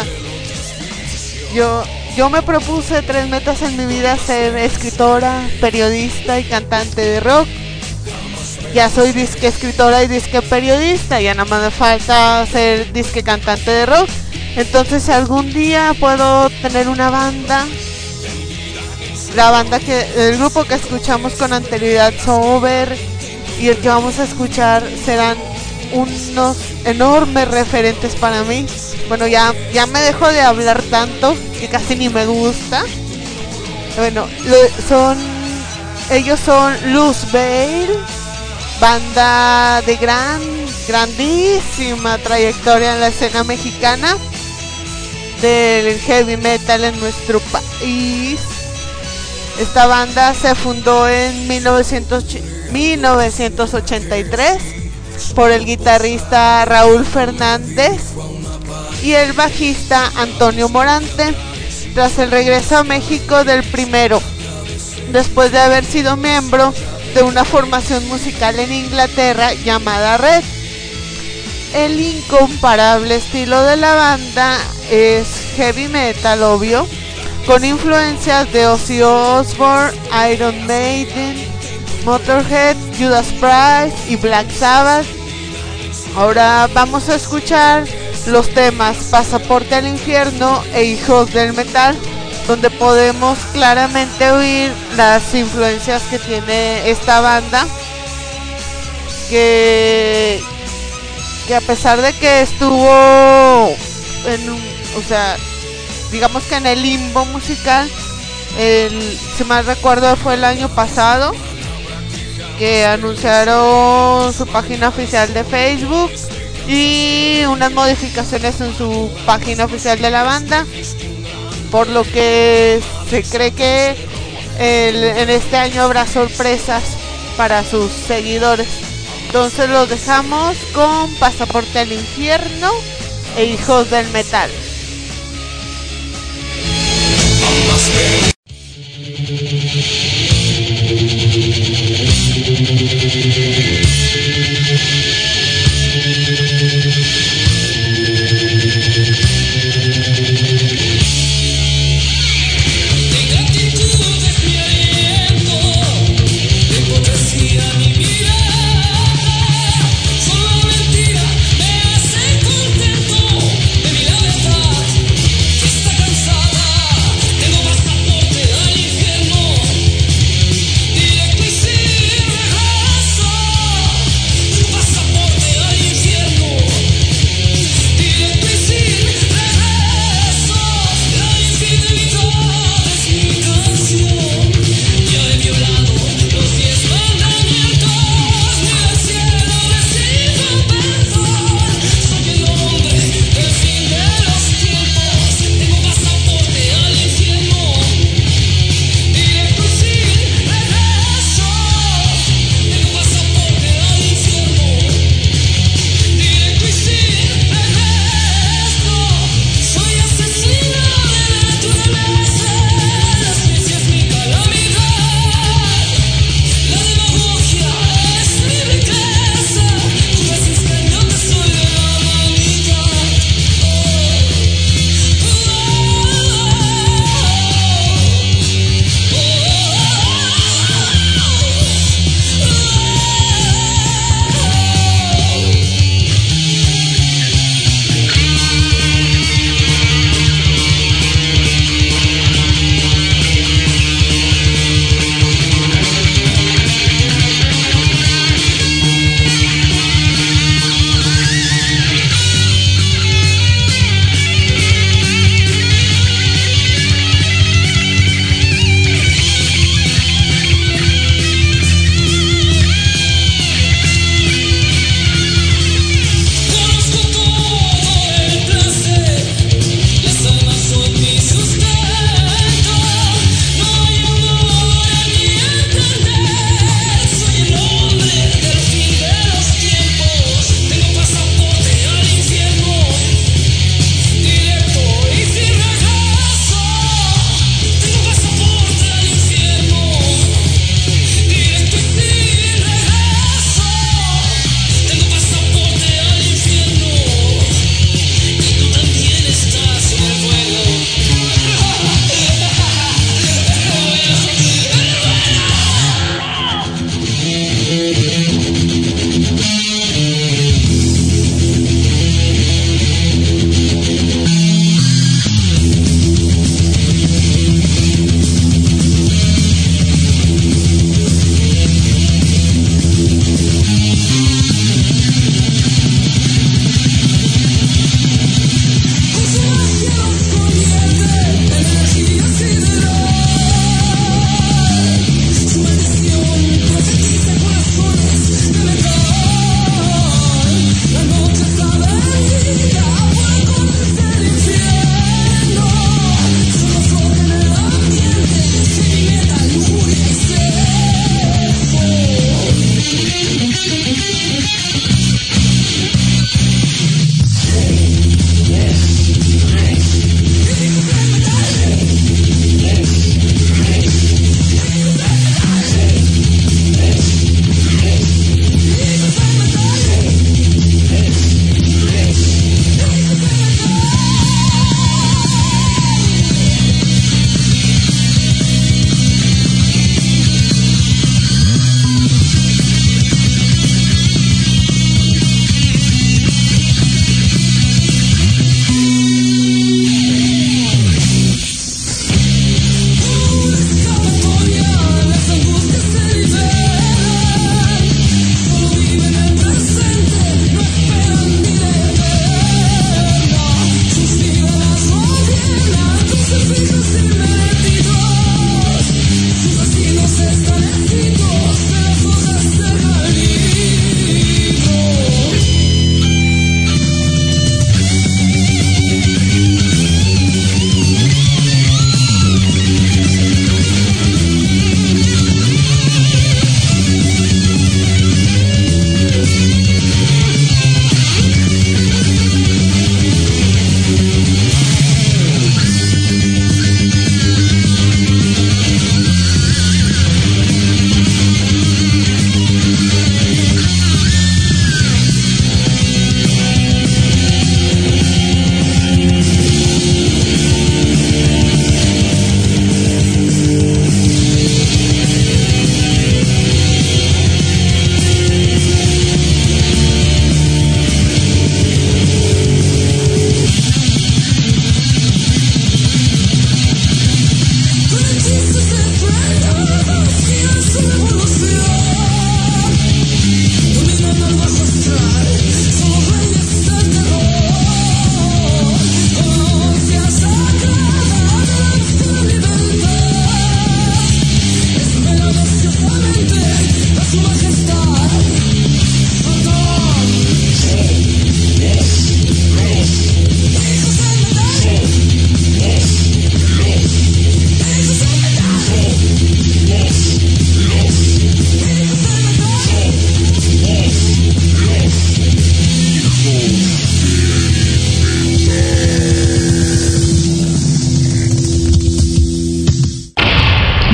Yo me propuse 3 metas en mi vida: ser escritora, periodista y cantante de rock. Ya soy disque escritora y disque periodista, ya nada más me falta ser disque cantante de rock. Entonces, si algún día puedo tener una banda, el grupo que escuchamos con anterioridad, Sober, y el que vamos a escuchar serán unos enormes referentes para mí. Bueno, ya me dejo de hablar tanto, que casi ni me gusta. Bueno, ellos son Luzbel, banda de grandísima trayectoria en la escena mexicana del heavy metal en nuestro país. Esta banda se fundó en 1983 por el guitarrista Raúl Fernández y el bajista Antonio Morante, tras el regreso a México del primero, después de haber sido miembro de una formación musical en Inglaterra llamada Red. El incomparable estilo de la banda es heavy metal, obvio, con influencias de Ozzy Osbourne, Iron Maiden, Motorhead, Judas Priest y Black Sabbath. Ahora vamos a escuchar los temas Pasaporte al Infierno e Hijos del Metal, donde podemos claramente oír las influencias que tiene esta banda, que a pesar de que estuvo digamos que en el limbo musical, si mal recuerdo fue el año pasado que anunciaron su página oficial de Facebook y unas modificaciones en su página oficial de la banda, por lo que se cree que en este año habrá sorpresas para sus seguidores. Entonces los dejamos con Pasaporte al Infierno e Hijos del Metal. Pasaporte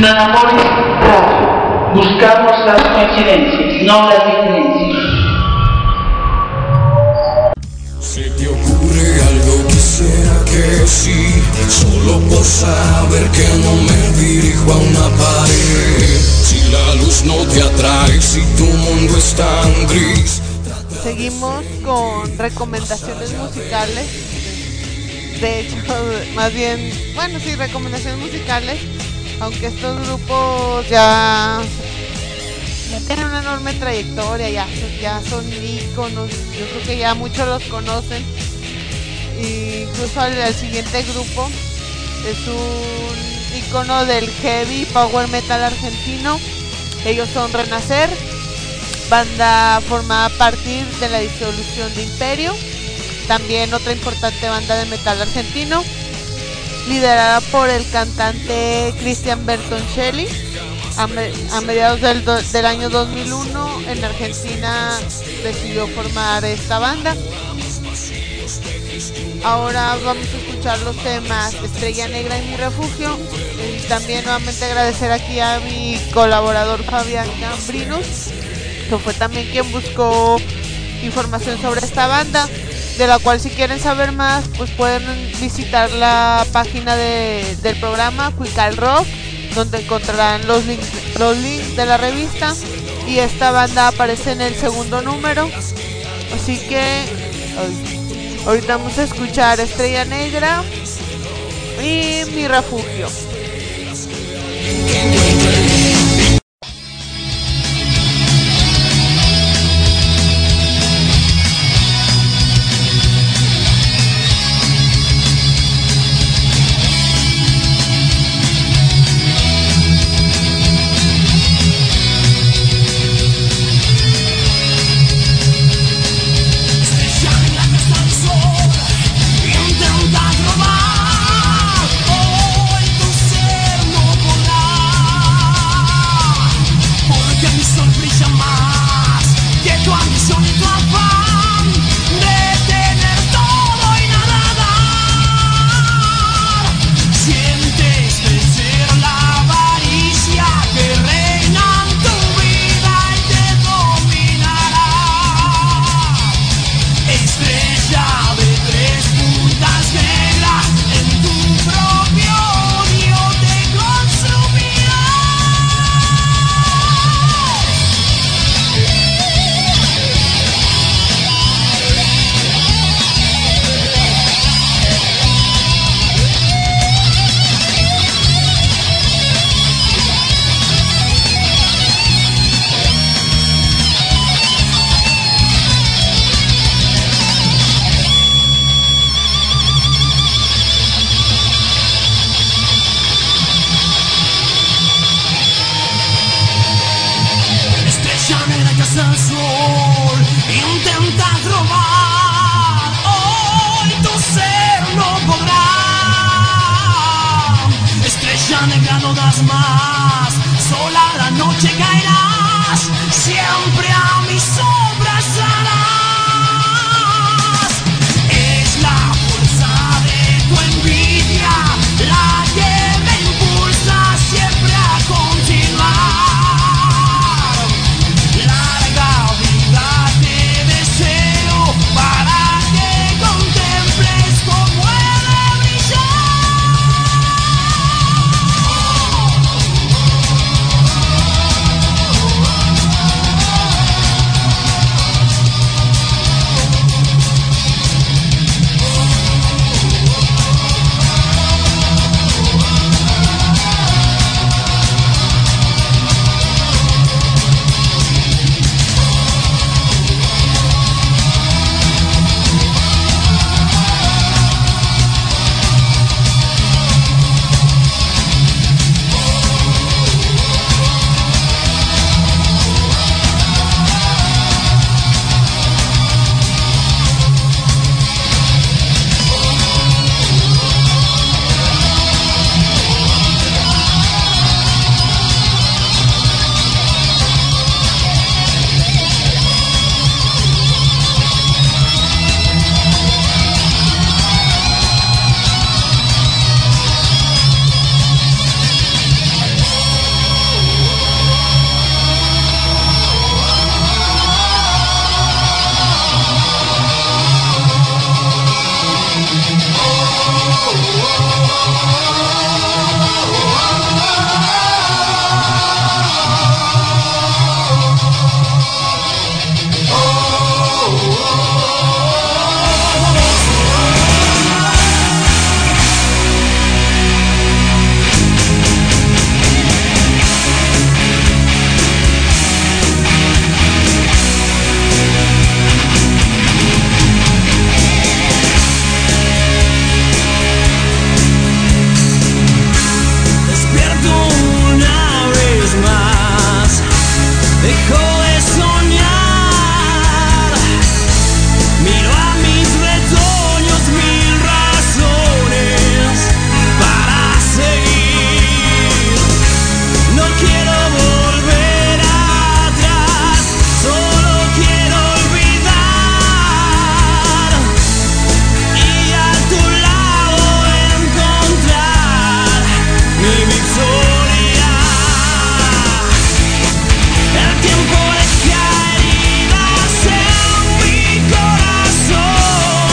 Nonamoris Radio. Buscamos las coincidencias, no las diferencias. Si te ocurre algo quisiera que sí, solo por saber que no me dirijo a una pared. Si la luz no te atrae, si tu mundo es tan gris. Seguimos con recomendaciones musicales. De hecho, más bien, bueno, sí, recomendaciones musicales. Aunque estos grupos ya tienen una enorme trayectoria, ya son íconos, yo creo que ya muchos los conocen. Incluso el siguiente grupo es un ícono del heavy power metal argentino. Ellos son Renacer, banda formada a partir de la disolución de Imperio, también otra importante banda de metal argentino, liderada por el cantante Cristian Bertoncelli. A mediados del año 2001 en Argentina decidió formar esta banda. Ahora vamos a escuchar los temas Estrella Negra y Mi Refugio. Y también nuevamente agradecer aquí a mi colaborador Fabián Gambrinus, que fue también quien buscó información sobre esta banda, de la cual si quieren saber más pues pueden visitar la página del programa Cuical Rock, donde encontrarán los links de la revista, y esta banda aparece en el segundo número. Así que ahorita vamos a escuchar Estrella Negra y Mi Refugio. Oh, dejo de soñar. Miro a mis retoños, mil razones para seguir. No quiero volver atrás, solo quiero olvidar y a tu lado encontrar mi victoria. El tiempo deja heridas en mi corazón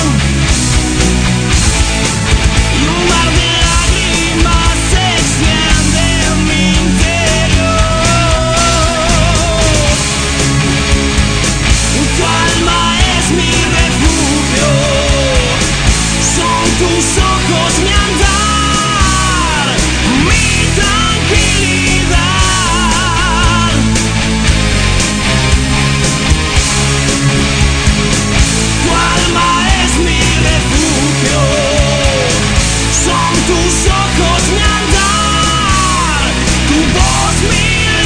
y un mar de lágrimas se extiende en mi interior. Tu alma es mi refugio, son tus ojos mi andar, mi tranquilidad. Tu alma es mi refugio, son tus ojos mi andar, tu voz mi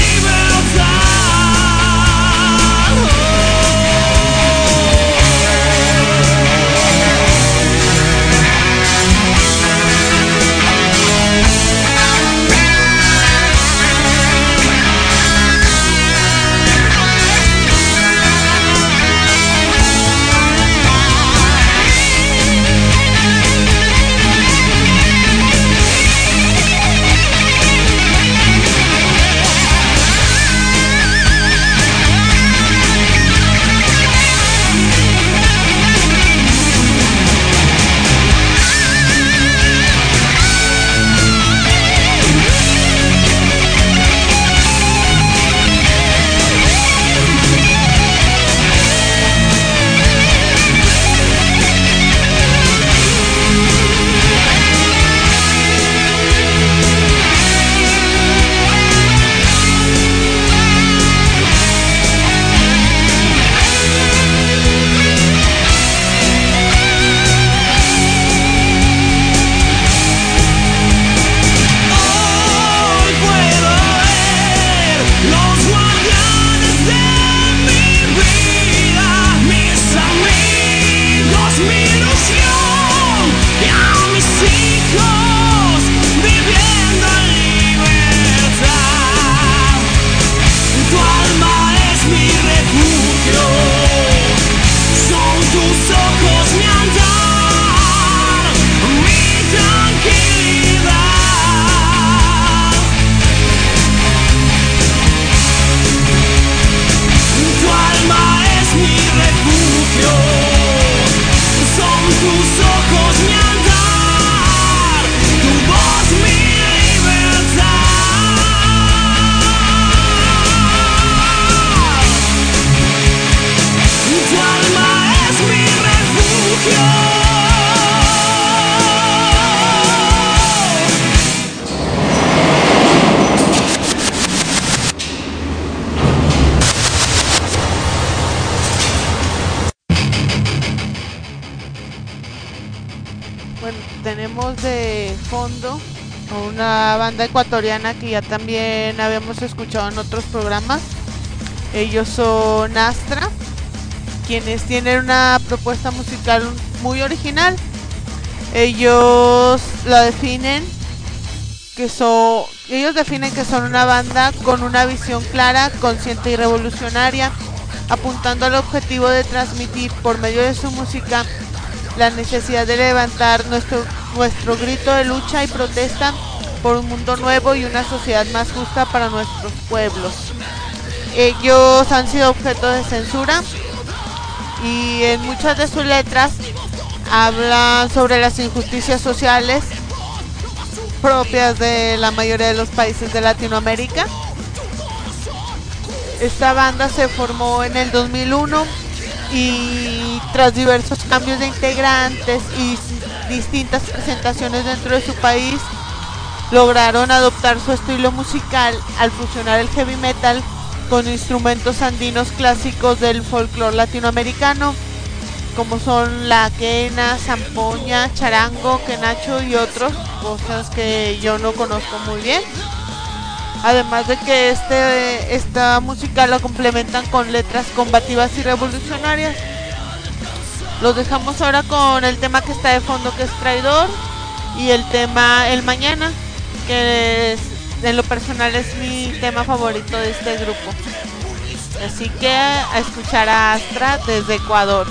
tenemos de fondo a una banda ecuatoriana que ya también habíamos escuchado en otros programas. Ellos son Astra, quienes tienen una propuesta musical muy original. Ellos definen que son una banda con una visión clara, consciente y revolucionaria, apuntando al objetivo de transmitir por medio de su música la necesidad de levantar nuestro grito de lucha y protesta por un mundo nuevo y una sociedad más justa para nuestros pueblos. Ellos han sido objeto de censura y en muchas de sus letras hablan sobre las injusticias sociales propias de la mayoría de los países de Latinoamérica. Esta banda se formó en el 2001 y tras diversos cambios de integrantes y distintas presentaciones dentro de su país, lograron adoptar su estilo musical al fusionar el heavy metal con instrumentos andinos clásicos del folclore latinoamericano, como son la quena, zampoña, charango, quenacho y otros, cosas que yo no conozco muy bien. Además de que esta música la complementan con letras combativas y revolucionarias. Los dejamos ahora con el tema que está de fondo, que es Traidor, y el tema El Mañana, que en lo personal es mi tema favorito de este grupo. Así que a escuchar a Astra desde Ecuador.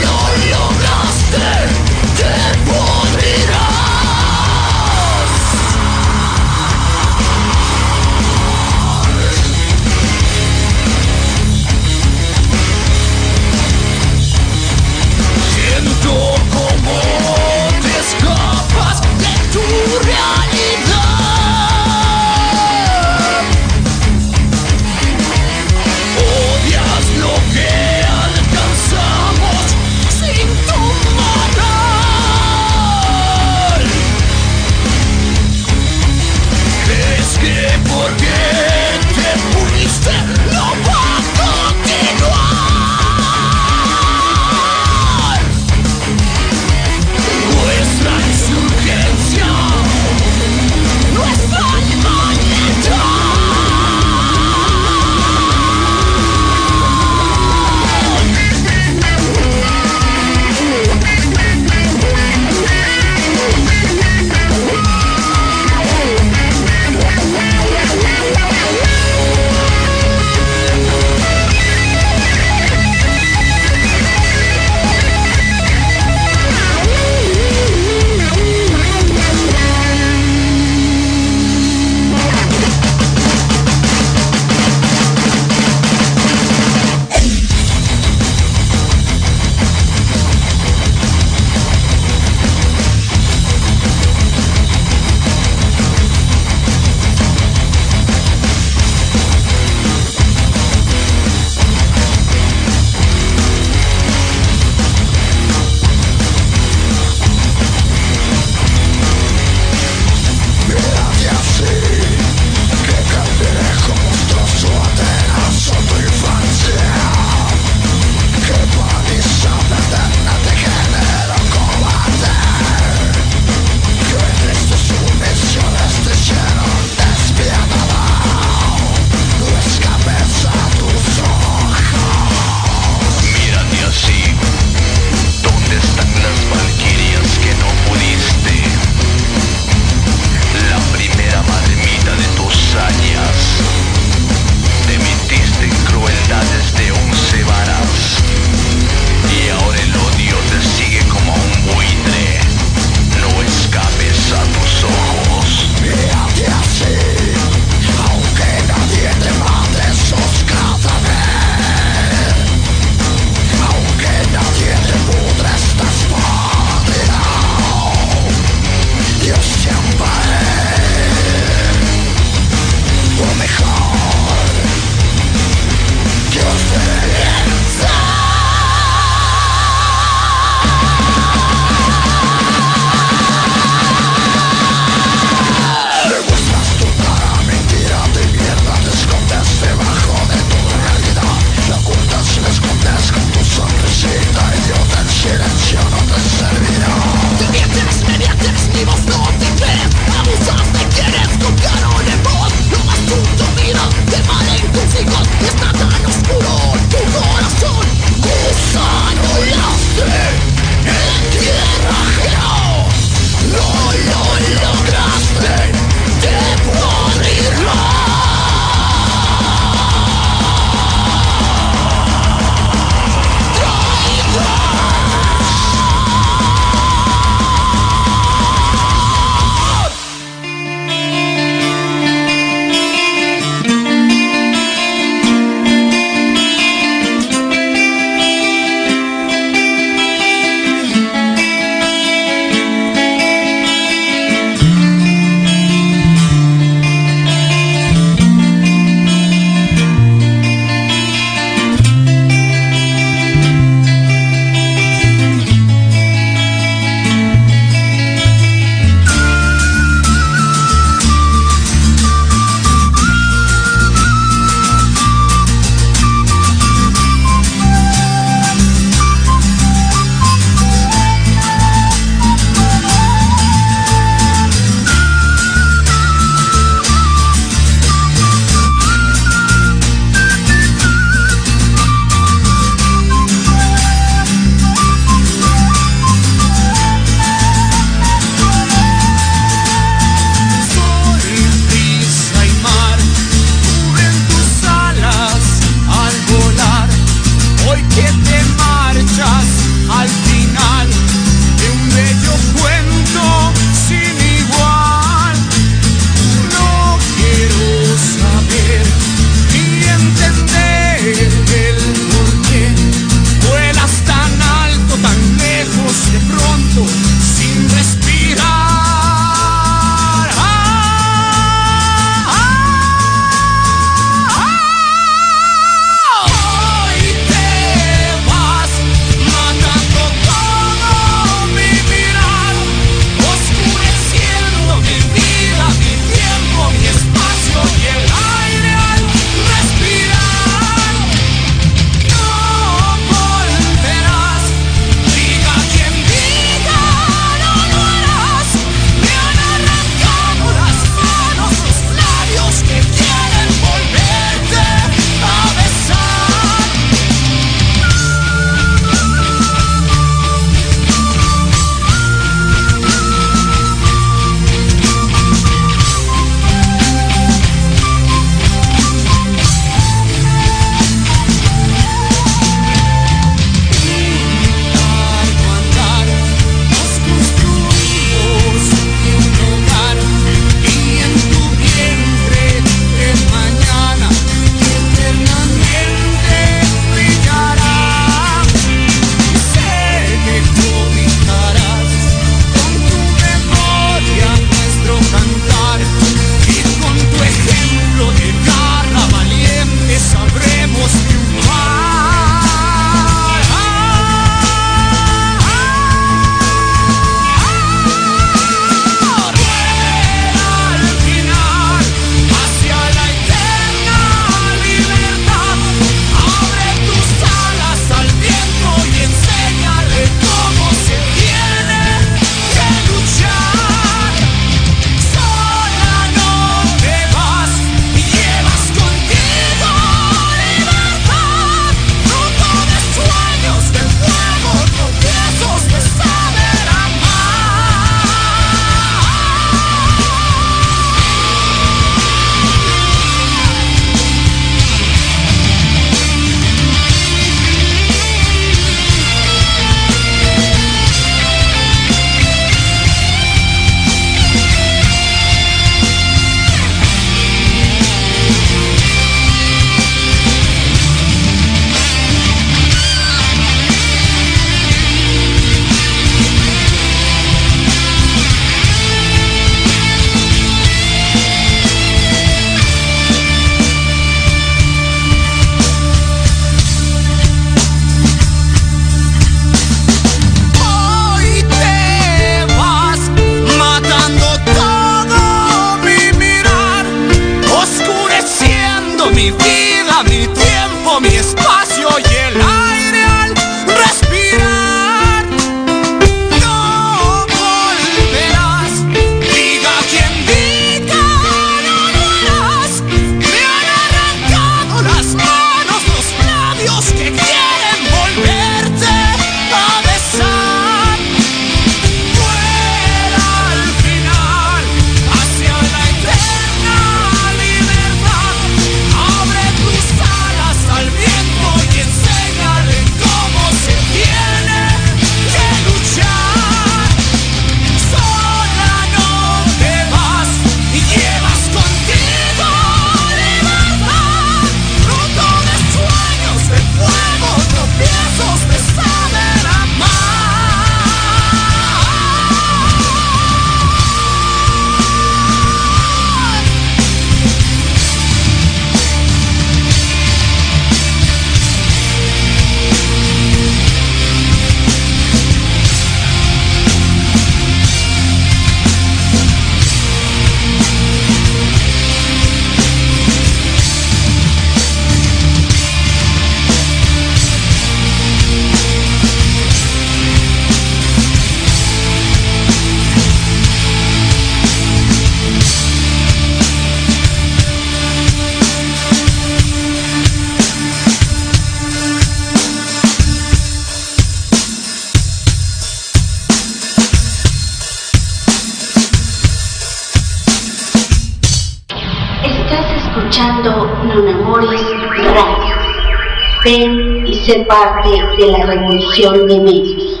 Ven y sé parte de la revolución de medios.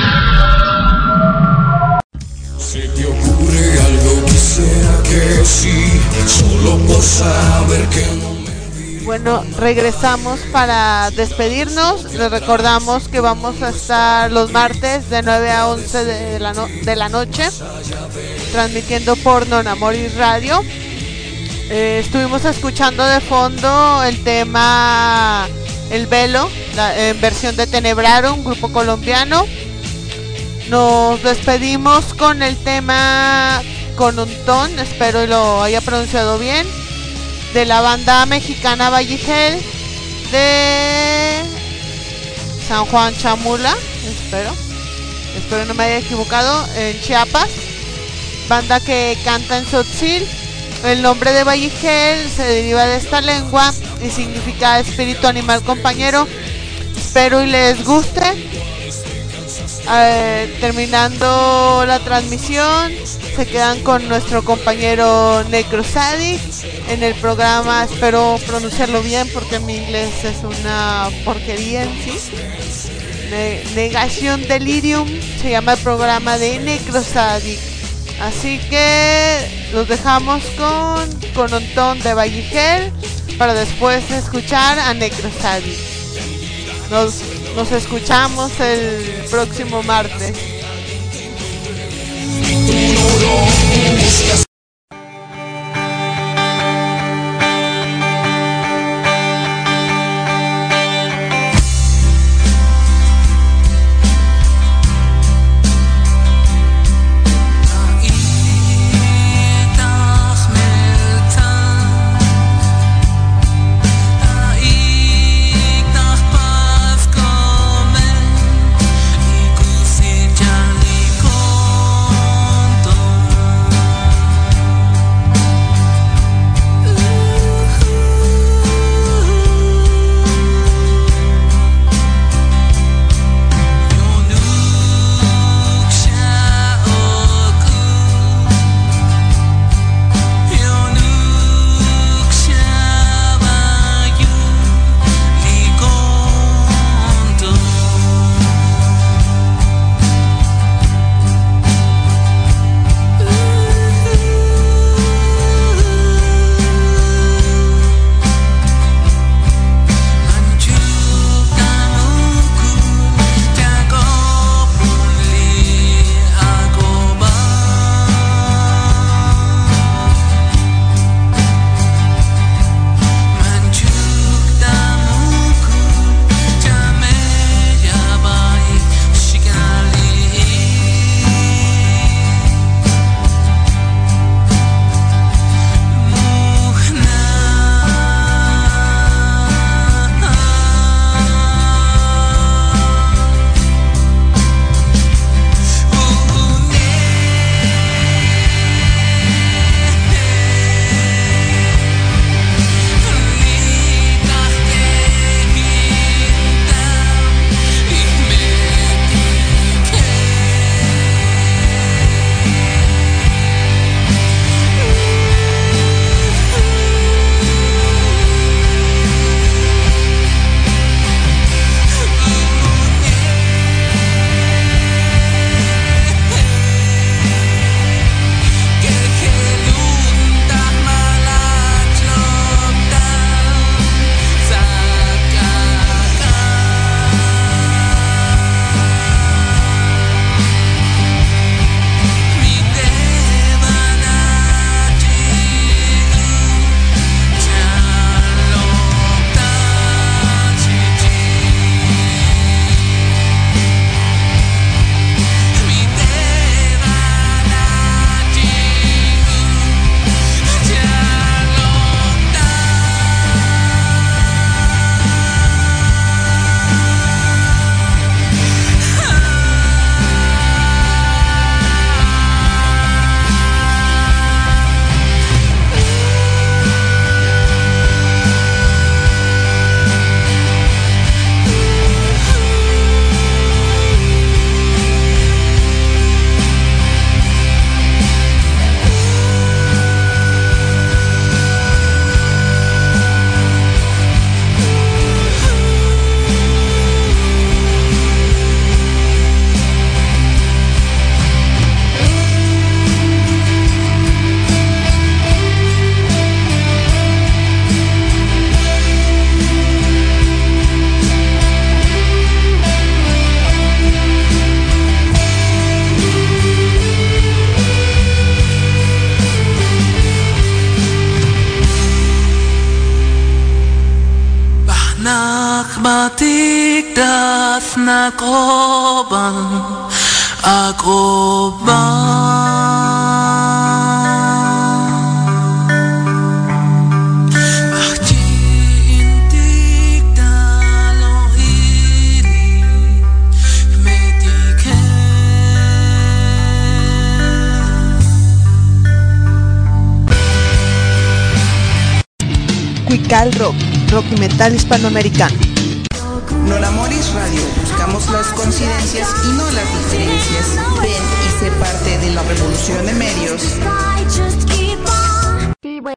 Si te ocurre algo, quisiera que sí, solo por saber que no me... Bueno, regresamos para despedirnos. Les recordamos que vamos a estar los martes de 9 a 11 de la noche, transmitiendo por Nonamoris Radio. Estuvimos escuchando de fondo el tema El Velo, en versión de Tenebraro, un grupo colombiano. Nos despedimos con el tema Conontón, espero lo haya pronunciado bien, de la banda mexicana Valligel de San Juan Chamula, espero no me haya equivocado, en Chiapas, banda que canta en Tzotzil. El nombre de Valligel se deriva de esta lengua y significa espíritu animal compañero. Espero y les guste. Terminando la transmisión, se quedan con nuestro compañero Necrosadic en el programa, espero pronunciarlo bien porque mi inglés es una porquería en sí. Negación Delirium se llama el programa de Necrosadic. Así que los dejamos con Conontón de Valligel para después escuchar a Necrosadic. Nos escuchamos el próximo martes. Batik das nakoban akoban Achtintik dalohiri medike Cuical Rock, rock y metal hispanoamericano. Nonamoris Radio, buscamos las coincidencias y no las diferencias. Ven y sé parte de la revolución de medios.